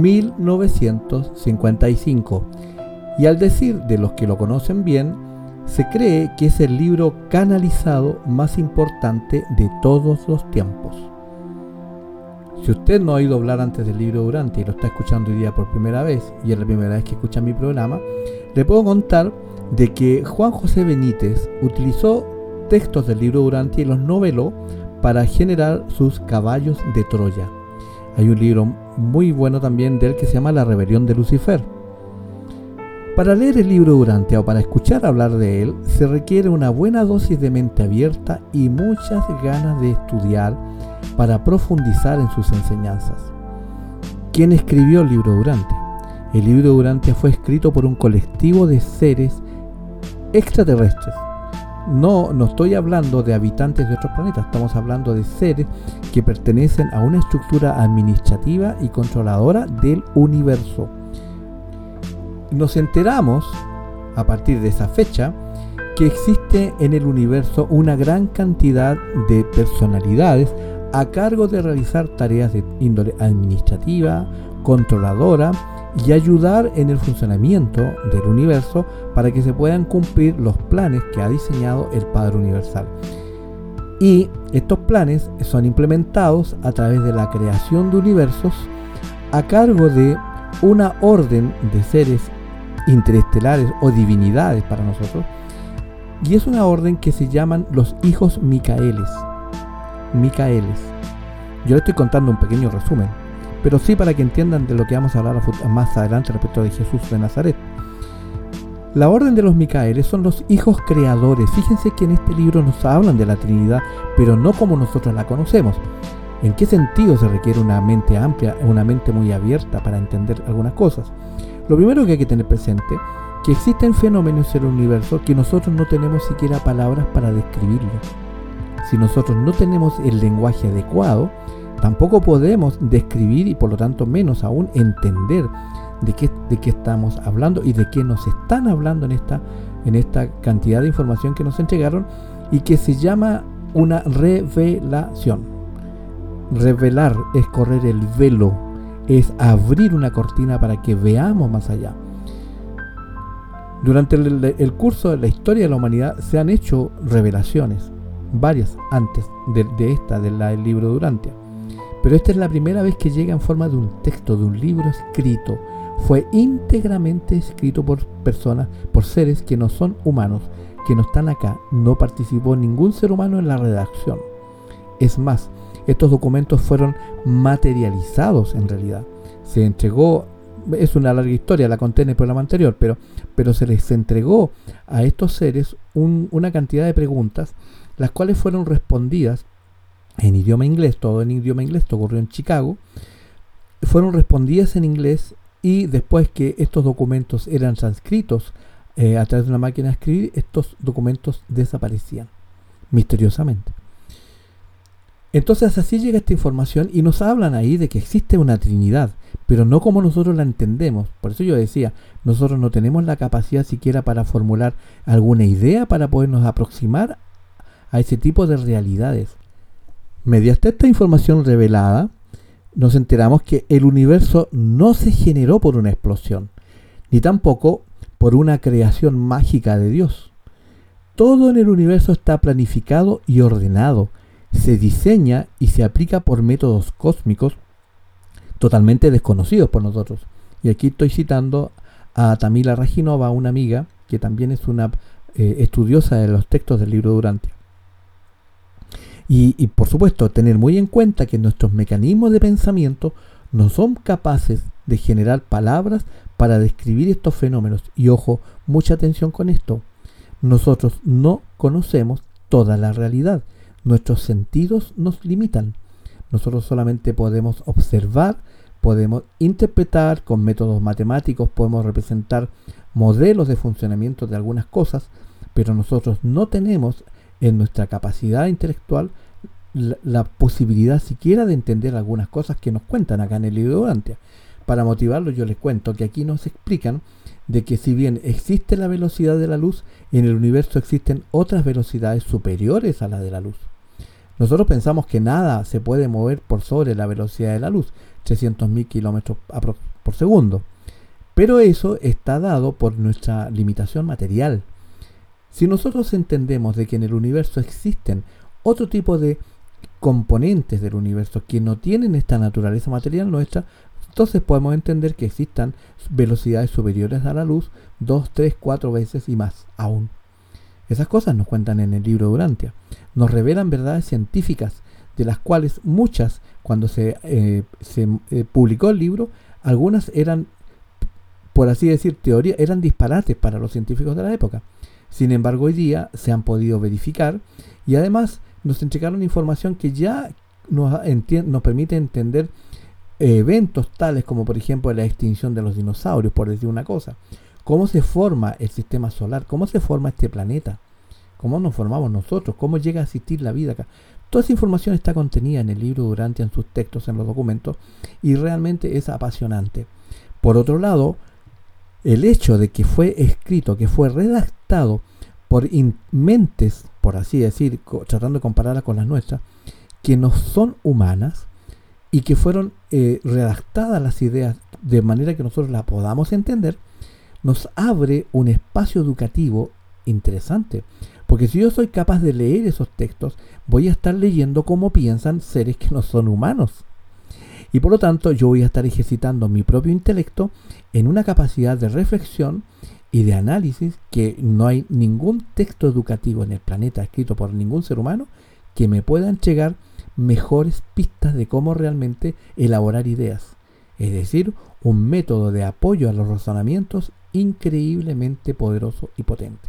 1955 y, al decir de los que lo conocen bien, se cree que es el libro canalizado más importante de todos los tiempos. Si usted no ha oído hablar antes del libro de Urantia y lo está escuchando hoy día por primera vez, y es la primera vez que escucha mi programa, le puedo contar de que Juan José Benítez utilizó textos del libro de Urantia y los noveló para generar sus Caballos de Troya. Hay un libro muy bueno también de él que se llama La Rebelión de Lucifer. Para leer el libro de Urantia o para escuchar hablar de él se requiere una buena dosis de mente abierta y muchas ganas de estudiar para profundizar en sus enseñanzas. ¿Quién escribió el libro de Urantia? El libro de Urantia fue escrito por un colectivo de seres extraterrestres. No estoy hablando de habitantes de otros planetas, estamos hablando de seres que pertenecen a una estructura administrativa y controladora del universo. Nos enteramos, a partir de esa fecha, que existe en el universo una gran cantidad de personalidades a cargo de realizar tareas de índole administrativa, controladora y ayudar en el funcionamiento del universo para que se puedan cumplir los planes que ha diseñado el Padre Universal. Y estos planes son implementados a través de la creación de universos a cargo de una orden de seres interestelares o divinidades para nosotros, y es una orden que se llaman los hijos Micaeles. Yo les estoy contando un pequeño resumen, pero sí para que entiendan de lo que vamos a hablar más adelante respecto de Jesús de Nazaret. La orden de los Micaeles son los hijos creadores. Fíjense que en este libro nos hablan de la Trinidad, pero no como nosotros la conocemos. ¿En qué sentido se requiere una mente amplia, una mente muy abierta para entender algunas cosas? Lo primero que hay que tener presente, que existen fenómenos en el universo que nosotros no tenemos siquiera palabras para describirlo. Si nosotros no tenemos el lenguaje adecuado, tampoco podemos describir y por lo tanto menos aún entender de qué estamos hablando y de qué nos están hablando en esta cantidad de información que nos entregaron y que se llama una revelación. Revelar es correr el velo, es abrir una cortina para que veamos más allá. Durante el curso de la historia de la humanidad se han hecho revelaciones, varias antes del libro de Durantia. Pero esta es la primera vez que llega en forma de un texto, de un libro escrito. Fue íntegramente escrito por personas, por seres que no son humanos, que no están acá. No participó ningún ser humano en la redacción. Es más, estos documentos fueron materializados en realidad. Se entregó, es una larga historia, la conté en el programa anterior, pero se les entregó a estos seres una cantidad de preguntas, las cuales fueron respondidas en idioma inglés, todo en idioma inglés, esto ocurrió en Chicago, fueron respondidas en inglés y después que estos documentos eran transcritos a través de una máquina de escribir, estos documentos desaparecían misteriosamente. Entonces así llega esta información y nos hablan ahí de que existe una Trinidad, pero no como nosotros la entendemos. Por eso yo decía, nosotros no tenemos la capacidad siquiera para formular alguna idea para podernos aproximar a ese tipo de realidades. Mediante esta información revelada, nos enteramos que el universo no se generó por una explosión, ni tampoco por una creación mágica de Dios. Todo en el universo está planificado y ordenado, se diseña y se aplica por métodos cósmicos totalmente desconocidos por nosotros. Y aquí estoy citando a Tamila Rajinova, una amiga que también es una estudiosa de los textos del libro Durantia. Y por supuesto, tener muy en cuenta que nuestros mecanismos de pensamiento no son capaces de generar palabras para describir estos fenómenos. Y ojo, mucha atención con esto. Nosotros no conocemos toda la realidad. Nuestros sentidos nos limitan. Nosotros solamente podemos observar, podemos interpretar con métodos matemáticos, podemos representar modelos de funcionamiento de algunas cosas, pero nosotros no tenemos en nuestra capacidad intelectual la posibilidad siquiera de entender algunas cosas que nos cuentan acá en el libro de Durantia. Para motivarlo yo les cuento que aquí nos explican de que si bien existe la velocidad de la luz, en el universo existen otras velocidades superiores a la de la luz. Nosotros pensamos que nada se puede mover por sobre la velocidad de la luz, 300.000 kilómetros por segundo. Pero eso está dado por nuestra limitación material. Si nosotros entendemos de que en el universo existen otro tipo de componentes del universo que no tienen esta naturaleza material nuestra, entonces podemos entender que existan velocidades superiores a la luz 2, 3, 4 veces y más aún. Esas cosas nos cuentan en el libro Durantia. Nos revelan verdades científicas, de las cuales muchas, cuando se publicó el libro, algunas eran, por así decir, teoría, eran disparates para los científicos de la época. Sin embargo, hoy día se han podido verificar y además nos entregaron información que ya nos permite entender eventos tales como, por ejemplo, la extinción de los dinosaurios, por decir una cosa. Cómo se forma el sistema solar, cómo se forma este planeta, cómo nos formamos nosotros, cómo llega a existir la vida acá. Toda esa información está contenida en el libro Durantia, en sus textos, en los documentos, y realmente es apasionante. Por otro lado, el hecho de que fue escrito, que fue redactado por mentes, por así decir, tratando de compararla con las nuestras, que no son humanas y que fueron redactadas las ideas de manera que nosotros las podamos entender, nos abre un espacio educativo interesante. Porque si yo soy capaz de leer esos textos, voy a estar leyendo cómo piensan seres que no son humanos. Y por lo tanto, yo voy a estar ejercitando mi propio intelecto en una capacidad de reflexión y de análisis que no hay ningún texto educativo en el planeta escrito por ningún ser humano que me pueda entregar mejores pistas de cómo realmente elaborar ideas. Es decir, un método de apoyo a los razonamientos increíblemente poderoso y potente.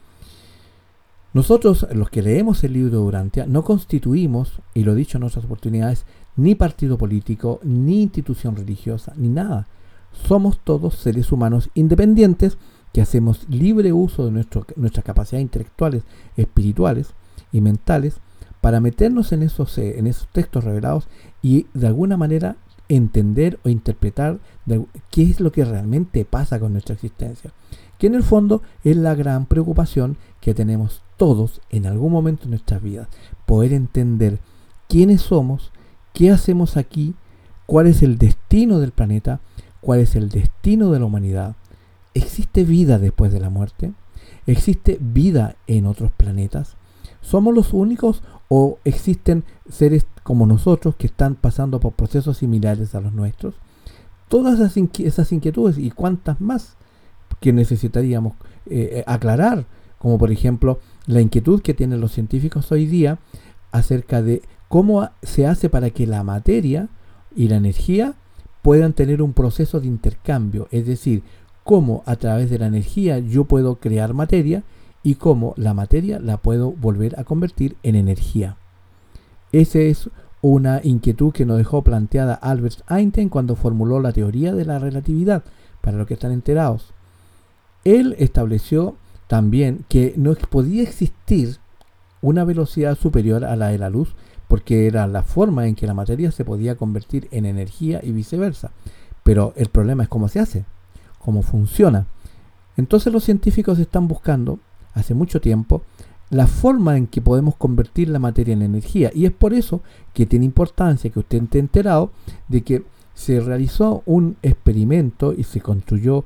Nosotros, los que leemos el libro de Urantia, no constituimos, y lo he dicho en otras oportunidades, ni partido político, ni institución religiosa, ni nada. Somos todos seres humanos independientes que hacemos libre uso de nuestras capacidades intelectuales, espirituales y mentales para meternos en esos textos revelados y de alguna manera entender o interpretar qué es lo que realmente pasa con nuestra existencia. Que en el fondo es la gran preocupación que tenemos todos en algún momento de nuestras vidas. Poder entender quiénes somos, qué hacemos aquí, cuál es el destino del planeta, cuál es el destino de la humanidad. ¿Existe vida después de la muerte? ¿Existe vida en otros planetas? ¿Somos los únicos o existen seres como nosotros que están pasando por procesos similares a los nuestros? Todas esas inquietudes y cuántas más que necesitaríamos aclarar, como por ejemplo la inquietud que tienen los científicos hoy día acerca de cómo se hace para que la materia y la energía puedan tener un proceso de intercambio, es decir, cómo a través de la energía yo puedo crear materia y cómo la materia la puedo volver a convertir en energía. Esa es una inquietud que nos dejó planteada Albert Einstein cuando formuló la teoría de la relatividad, para los que están enterados. Él estableció también que no podía existir una velocidad superior a la de la luz, porque era la forma en que la materia se podía convertir en energía y viceversa. Pero el problema es cómo se hace, cómo funciona. Entonces los científicos están buscando, hace mucho tiempo, la forma en que podemos convertir la materia en energía. Y es por eso que tiene importancia que usted esté enterado de que se realizó un experimento y se construyó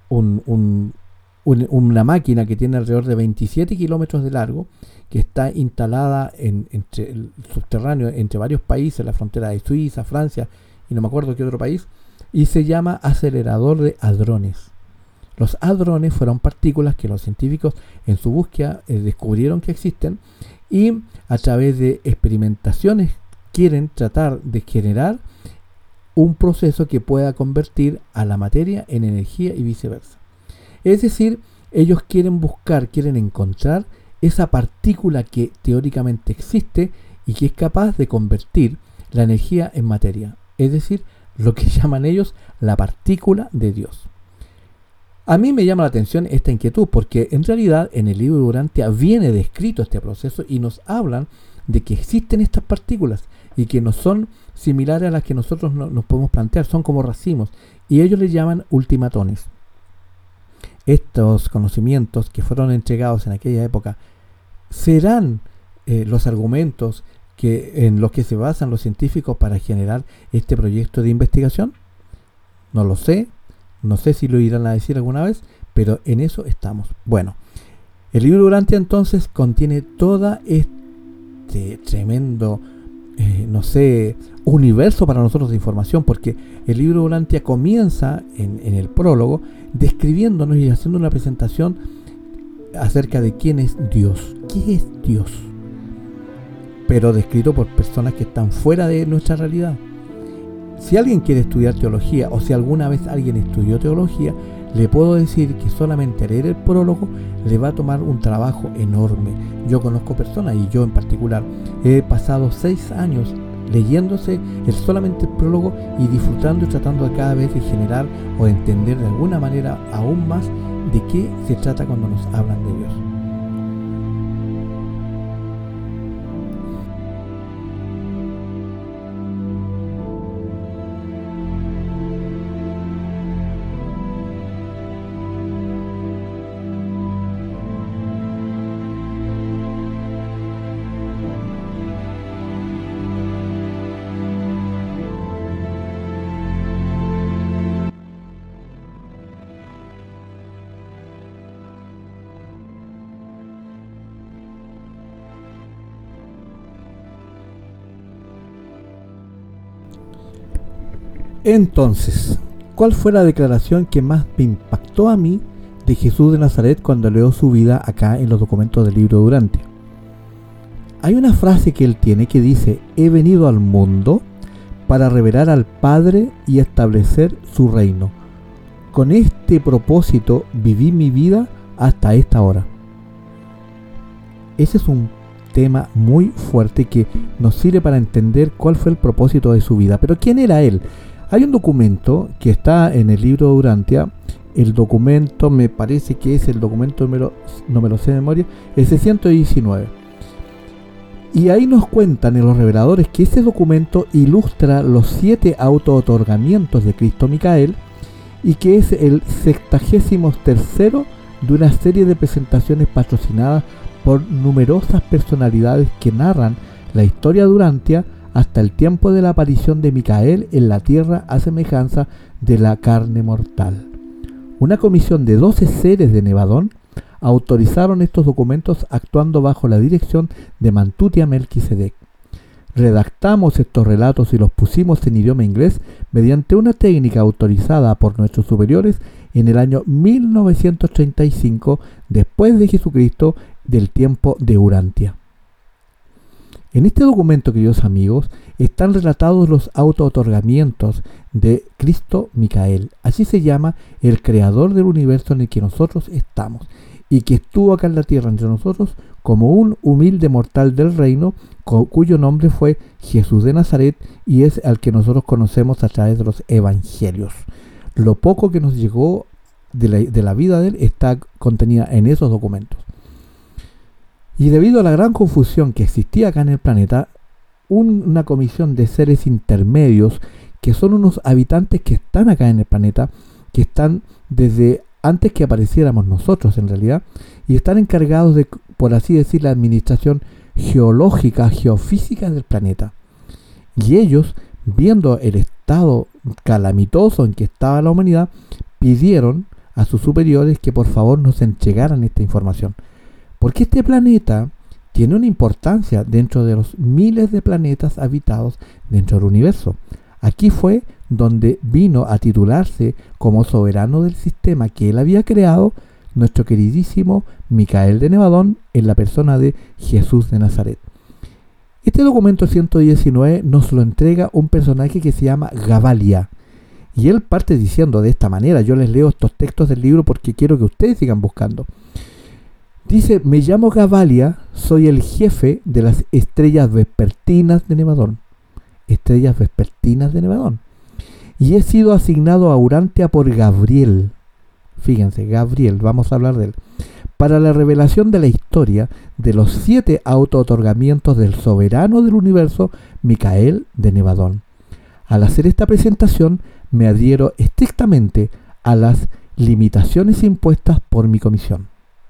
una máquina que tiene alrededor de 27 kilómetros de largo, que está instalada entre el subterráneo entre varios países, la frontera de Suiza, Francia y no me acuerdo qué otro país, y se llama acelerador de hadrones. Los hadrones fueron partículas que los científicos en su búsqueda descubrieron que existen y a través de experimentaciones quieren tratar de generar un proceso que pueda convertir a la materia en energía y viceversa. Es decir, ellos quieren encontrar esa partícula que teóricamente existe y que es capaz de convertir la energía en materia. Es decir, lo que llaman ellos la partícula de Dios. A mí me llama la atención esta inquietud porque en realidad en el libro de Urantia viene descrito este proceso y nos hablan de que existen estas partículas y que no son similares a las que nosotros nos podemos plantear, son como racimos y ellos les llaman ultimatones. Estos conocimientos que fueron entregados en aquella época serán los argumentos en los que se basan los científicos para generar este proyecto de investigación. No lo sé, no sé si lo irán a decir alguna vez, pero en eso estamos. Bueno, el libro de Urantia entonces contiene todo este tremendo universo para nosotros de información, porque el libro de Urantia comienza en el prólogo describiéndonos y haciendo una presentación acerca de quién es Dios, qué es Dios, pero descrito por personas que están fuera de nuestra realidad. Si alguien quiere estudiar teología o si alguna vez alguien estudió teología, le puedo decir que solamente leer el prólogo le va a tomar un trabajo enorme. Yo conozco personas, y yo en particular, he pasado 6 años leyéndose solamente el prólogo y disfrutando y tratando de cada vez de generar o entender de alguna manera aún más de qué se trata cuando nos hablan de Dios. Entonces, ¿cuál fue la declaración que más me impactó a mí de Jesús de Nazaret cuando leo su vida acá en los documentos del libro de Urantia? hay una frase que él tiene que dice: he venido al mundo para revelar al Padre y establecer su reino. Con este propósito viví mi vida hasta esta hora. Ese es un tema muy fuerte que nos sirve para entender cuál fue el propósito de su vida. Pero ¿quién era él? Hay un documento que está en el libro de Urantia. El documento, me parece que es el documento número, no me lo sé de memoria, el 619. Y ahí nos cuentan en los reveladores que ese documento ilustra los 7 auto-otorgamientos de Cristo Micael, y que es el 63º de una serie de presentaciones patrocinadas por numerosas personalidades que narran la historia de Urantia hasta el tiempo de la aparición de Micael en la tierra a semejanza de la carne mortal. Una comisión de 12 seres de Nevadón autorizaron estos documentos actuando bajo la dirección de Mantutia Melquisedec. Redactamos estos relatos y los pusimos en idioma inglés mediante una técnica autorizada por nuestros superiores en el año 1935 después de Jesucristo, del tiempo de Urantia. En este documento, queridos amigos, están relatados los auto-otorgamientos de Cristo Micael. Así se llama el creador del universo en el que nosotros estamos, y que estuvo acá en la tierra entre nosotros como un humilde mortal del reino, cuyo nombre fue Jesús de Nazaret, y es al que nosotros conocemos a través de los evangelios. Lo poco que nos llegó de la vida de él está contenida en esos documentos. Y debido a la gran confusión que existía acá en el planeta, una comisión de seres intermedios, que son unos habitantes que están acá en el planeta, que están desde antes que apareciéramos nosotros en realidad, y están encargados de, por así decir, la administración geológica, geofísica del planeta. Y ellos, viendo el estado calamitoso en que estaba la humanidad, pidieron a sus superiores que por favor nos entregaran esta información. Porque este planeta tiene una importancia dentro de los miles de planetas habitados dentro del universo. Aquí fue donde vino a titularse como soberano del sistema que él había creado nuestro queridísimo Micael de Nevadón en la persona de Jesús de Nazaret. Este documento 119 nos lo entrega un personaje que se llama Gavalia. Y él parte diciendo de esta manera, yo les leo estos textos del libro porque quiero que ustedes sigan buscando. Dice: me llamo Gavalia, soy el jefe de las estrellas vespertinas de Nevadón. Estrellas vespertinas de Nevadón. Y he sido asignado a Urantia por Gabriel. Fíjense, Gabriel, vamos a hablar de él. Para la revelación de la historia de los 7 auto-otorgamientos del soberano del universo, Micael de Nevadón. Al hacer esta presentación, me adhiero estrictamente a las limitaciones impuestas por mi comisión.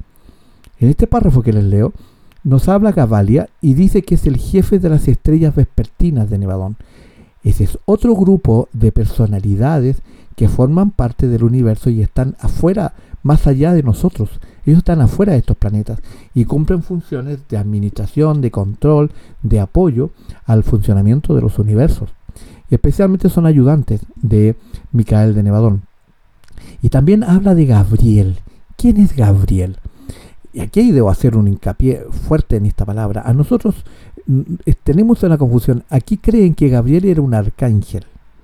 En este párrafo que les leo, nos habla Gavalia y dice que es el jefe de las estrellas vespertinas de Nevadón. Ese es otro grupo de personalidades que forman parte del universo y están afuera, más allá de nosotros. Ellos están afuera de estos planetas y cumplen funciones de administración, de control, de apoyo al funcionamiento de los universos. Y especialmente son ayudantes de Micael de Nevadón. Y también habla de Gabriel. ¿Quién es Gabriel? Y aquí debo hacer un hincapié fuerte en esta palabra. A nosotros tenemos una confusión. Aquí creen que Gabriel era un arcángel.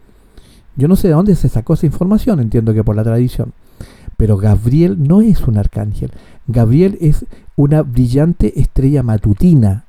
Yo no sé de dónde se sacó esa información, entiendo que por la tradición. Pero Gabriel no es un arcángel. Gabriel es una brillante estrella matutina.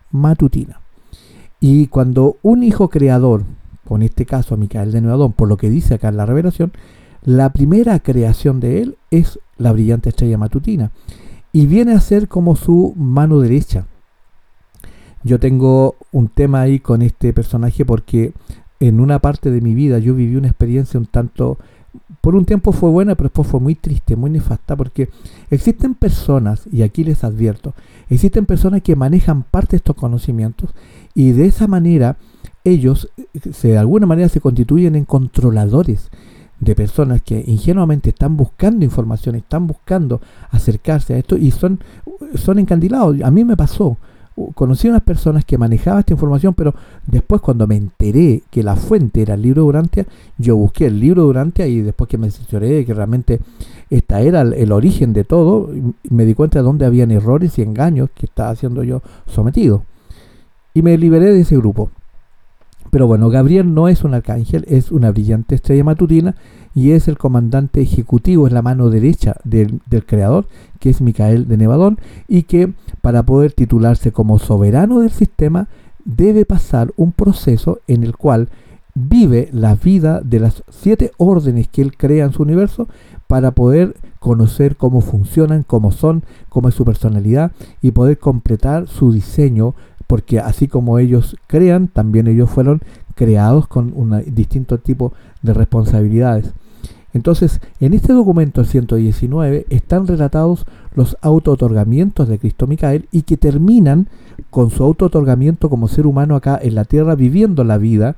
Y cuando un hijo creador, con este caso a Micael de Nevadón, por lo que dice acá en la revelación, la primera creación de él es la brillante estrella matutina. Y viene a ser como su mano derecha. Yo tengo un tema ahí con este personaje porque en una parte de mi vida yo viví una experiencia un tanto, por un tiempo fue buena, pero después fue muy triste, muy nefasta, porque existen personas, y aquí les advierto, existen personas que manejan parte de estos conocimientos y de esa manera ellos de alguna manera se constituyen en controladores de personas que ingenuamente están buscando información, están buscando acercarse a esto y son encandilados. A mí me pasó, conocí a unas personas que manejaban esta información, pero después cuando me enteré que la fuente era el libro de Urantia, yo busqué el libro de Urantia y después que me asesoré de que realmente esta era el origen de todo, me di cuenta de dónde habían errores y engaños que estaba siendo yo sometido. y me liberé de ese grupo. Pero bueno, Gabriel no es un arcángel, es una brillante estrella matutina y es el comandante ejecutivo, es la mano derecha del creador, que es Micael de Nevadón, y que para poder titularse como soberano del sistema debe pasar un proceso en el cual vive la vida de las 7 órdenes que él crea en su universo para poder conocer cómo funcionan, cómo son, cómo es su personalidad y poder completar su diseño, porque así como ellos crean, también ellos fueron creados con un distinto tipo de responsabilidades. Entonces, en este documento 119 están relatados los auto-otorgamientos de Cristo Micael y que terminan con su auto-otorgamiento como ser humano acá en la tierra, viviendo la vida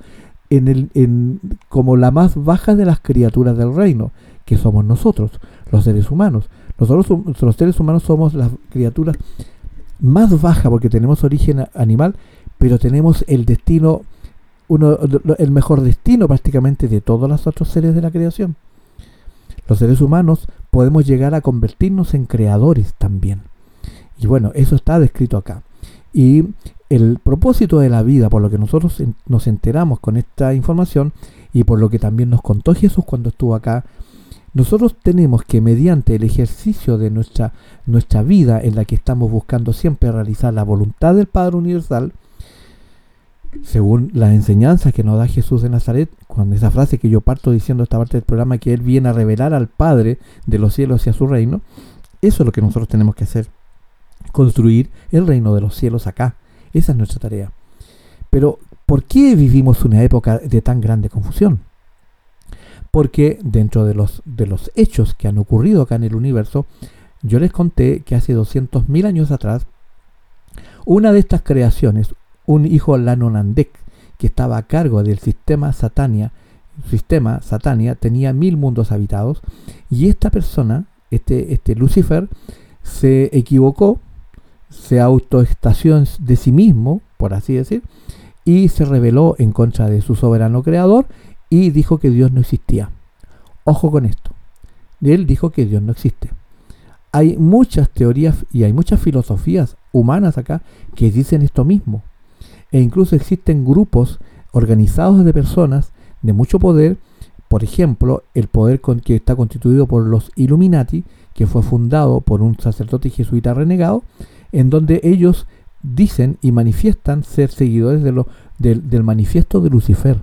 como la más baja de las criaturas del reino, que somos nosotros, los seres humanos. Nosotros los seres humanos somos las criaturas más bajas porque tenemos origen animal, pero tenemos el destino, el mejor destino prácticamente de todos los otros seres de la creación. Los seres humanos podemos llegar a convertirnos en creadores también. Y bueno, eso está descrito acá. Y el propósito de la vida, por lo que nosotros nos enteramos con esta información y por lo que también nos contó Jesús cuando estuvo acá, nosotros tenemos que, mediante el ejercicio de nuestra vida en la que estamos buscando siempre realizar la voluntad del Padre Universal, según las enseñanzas que nos da Jesús de Nazaret, con esa frase que yo parto diciendo esta parte del programa, que Él viene a revelar al Padre de los cielos y a su reino, eso es lo que nosotros tenemos que hacer, construir el reino de los cielos acá. Esa es nuestra tarea. Pero, ¿por qué vivimos una época de tan grande confusión? Porque dentro de los hechos que han ocurrido acá en el universo, yo les conté que hace 200.000 años atrás, una de estas creaciones, un hijo Lanonandek, que estaba a cargo del sistema Satania, tenía 1000 mundos habitados, y esta persona, este Lucifer, se equivocó, se autoestació de sí mismo, por así decir, y se rebeló en contra de su soberano creador y dijo que Dios no existía. Ojo con esto. Él dijo que Dios no existe. Hay muchas teorías y hay muchas filosofías humanas acá que dicen esto mismo. E incluso existen grupos organizados de personas de mucho poder, por ejemplo, el poder que está constituido por los Illuminati, que fue fundado por un sacerdote jesuita renegado, en donde ellos dicen y manifiestan ser seguidores del manifiesto de Lucifer.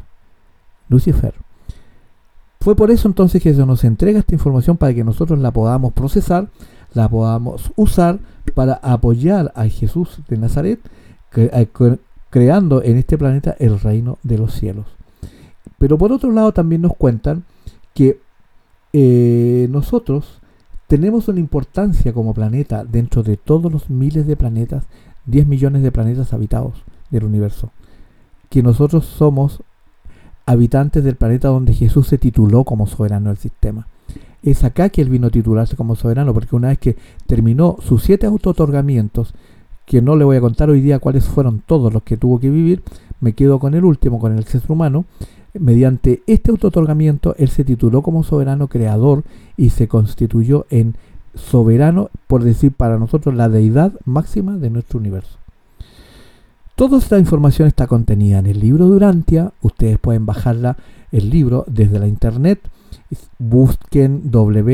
Fue por eso entonces que se nos entrega esta información para que nosotros la podamos procesar, la podamos usar para apoyar a Jesús de Nazaret, creando en este planeta el reino de los cielos. Pero por otro lado también nos cuentan que nosotros tenemos una importancia como planeta dentro de todos los miles de planetas, 10 millones de planetas habitados del universo, que nosotros somos habitantes del planeta donde Jesús se tituló como soberano del sistema. Es acá que él vino a titularse como soberano, porque una vez que terminó sus 7 auto-otorgamientos, que no le voy a contar hoy día cuáles fueron todos los que tuvo que vivir, me quedo con el último, con el ser humano. Mediante este auto-otorgamiento, él se tituló como soberano creador y se constituyó en soberano, por decir para nosotros, la deidad máxima de nuestro universo. Toda esta información está contenida en el libro de Urantia. Ustedes pueden bajarla, el libro, desde la internet. Busquen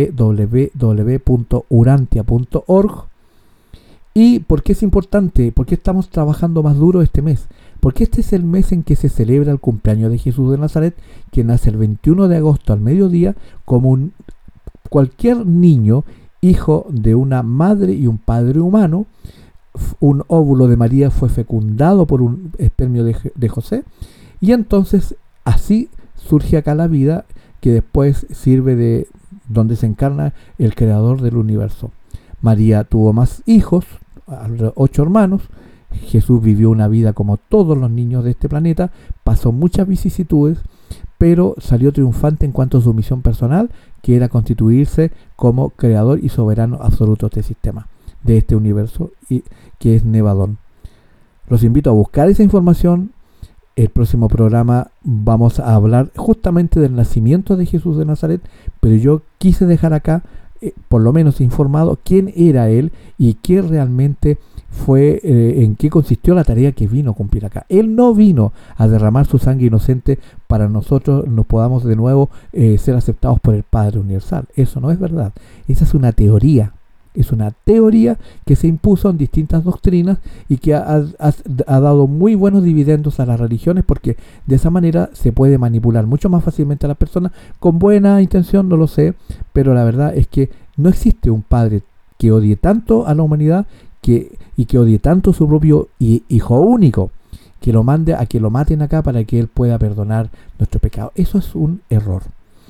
www.urantia.org. ¿Y por qué es importante? ¿Por qué estamos trabajando más duro este mes? Porque este es el mes en que se celebra el cumpleaños de Jesús de Nazaret, que nace el 21 de agosto al mediodía, como cualquier niño, hijo de una madre y un padre humano. Un óvulo de María fue fecundado por un espermio de José, y entonces así surge acá la vida, que después sirve de donde se encarna el creador del universo. María tuvo más hijos, 8 hermanos. Jesús vivió una vida como todos los niños de este planeta, pasó muchas vicisitudes, pero salió triunfante en cuanto a su misión personal, que era constituirse como creador y soberano absoluto de este sistema, de este universo, y que es Nevadón. Los invito a buscar esa información. El próximo programa vamos a hablar justamente del nacimiento de Jesús de Nazaret, pero yo quise dejar acá por lo menos informado quién era él y qué realmente fue, en qué consistió la tarea que vino a cumplir acá. Él no vino a derramar su sangre inocente para nosotros nos podamos de nuevo ser aceptados por el Padre Universal. Eso no es verdad. Esa es una teoría. Es una teoría que se impuso en distintas doctrinas y que ha dado muy buenos dividendos a las religiones, porque de esa manera se puede manipular mucho más fácilmente a las personas con buena intención, no lo sé, pero la verdad es que no existe un padre que odie tanto a la humanidad y que odie tanto a su propio hijo único, que lo mande a que lo maten acá para que él pueda perdonar nuestro pecado. Eso es un error.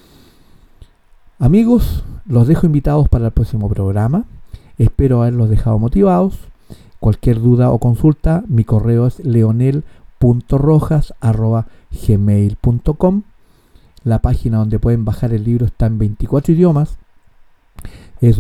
Amigos, los dejo invitados para el próximo programa. Espero haberlos dejado motivados. Cualquier duda o consulta, mi correo es leonel.rojas@gmail.com. La página donde pueden bajar el libro está en 24 idiomas. Es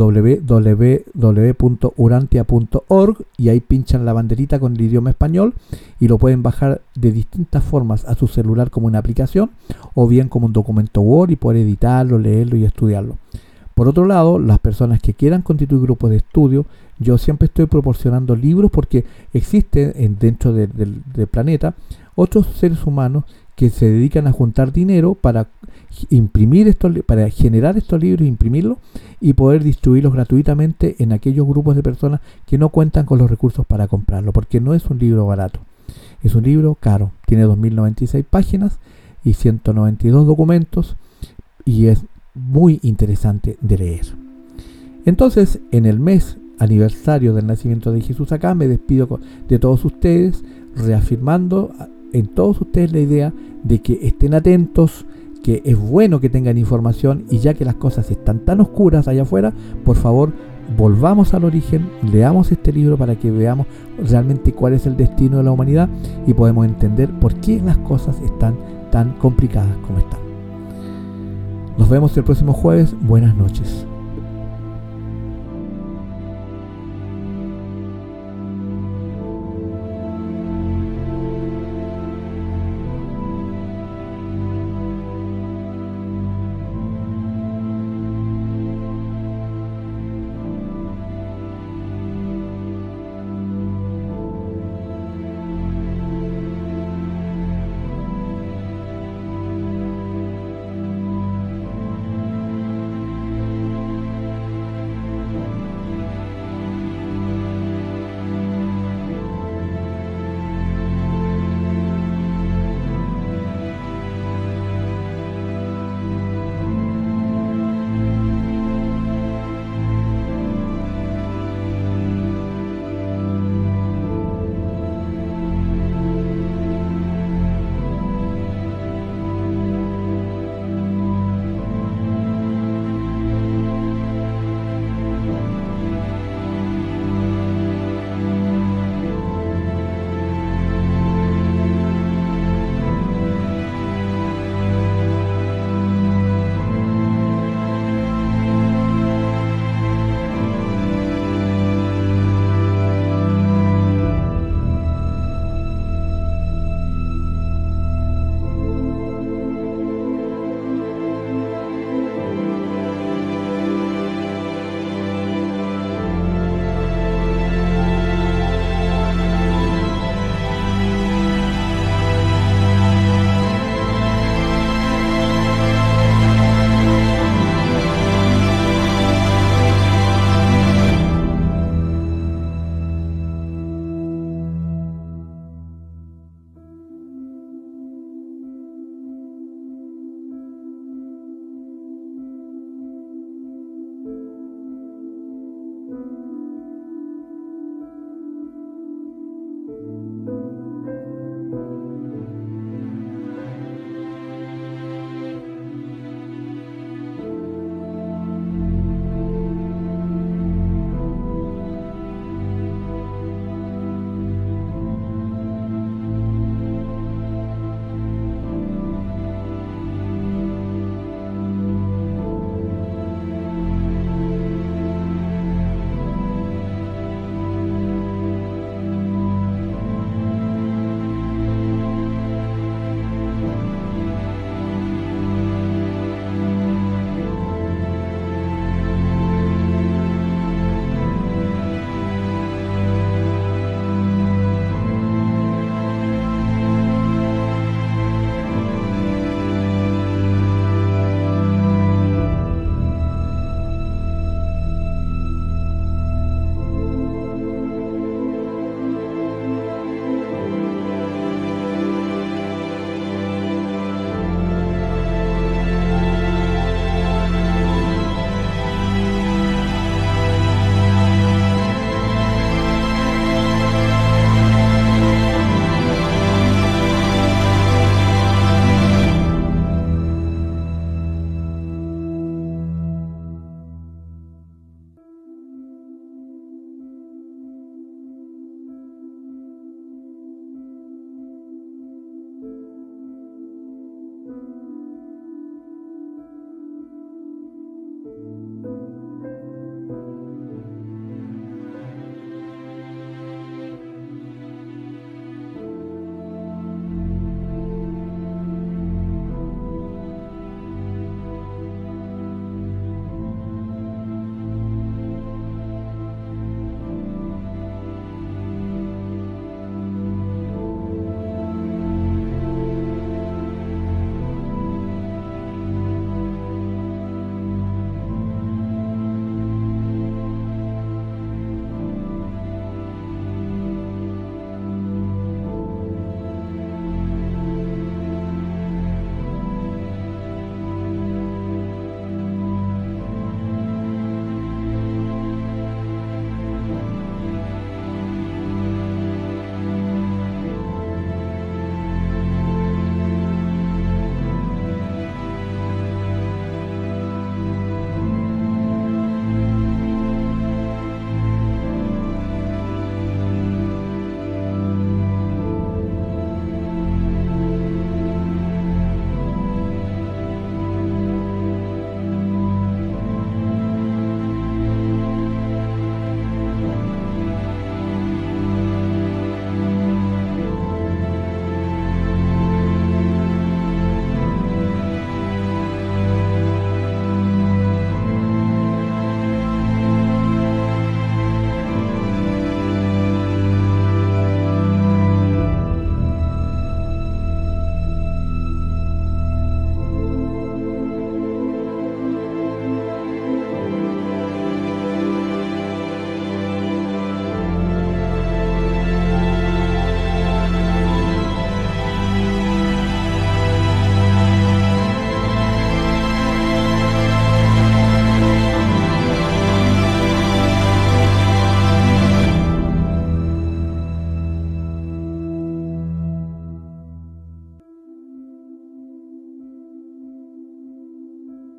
www.urantia.org, y ahí pinchan la banderita con el idioma español y lo pueden bajar de distintas formas a su celular como una aplicación o bien como un documento Word y poder editarlo, leerlo y estudiarlo. Por otro lado, las personas que quieran constituir grupos de estudio, yo siempre estoy proporcionando libros porque existen dentro del planeta otros seres humanos que se dedican a juntar dinero para imprimir para generar estos libros, imprimirlos y poder distribuirlos gratuitamente en aquellos grupos de personas que no cuentan con los recursos para comprarlo, porque no es un libro barato, es un libro caro, tiene 2096 páginas y 192 documentos y es muy interesante de leer. Entonces, en el mes aniversario del nacimiento de Jesús acá, me despido de todos ustedes, reafirmando en todos ustedes la idea de que estén atentos, que es bueno que tengan información, y ya que las cosas están tan oscuras allá afuera, por favor volvamos al origen, leamos este libro para que veamos realmente cuál es el destino de la humanidad y podemos entender por qué las cosas están tan complicadas como están. Nos vemos el próximo jueves. Buenas noches.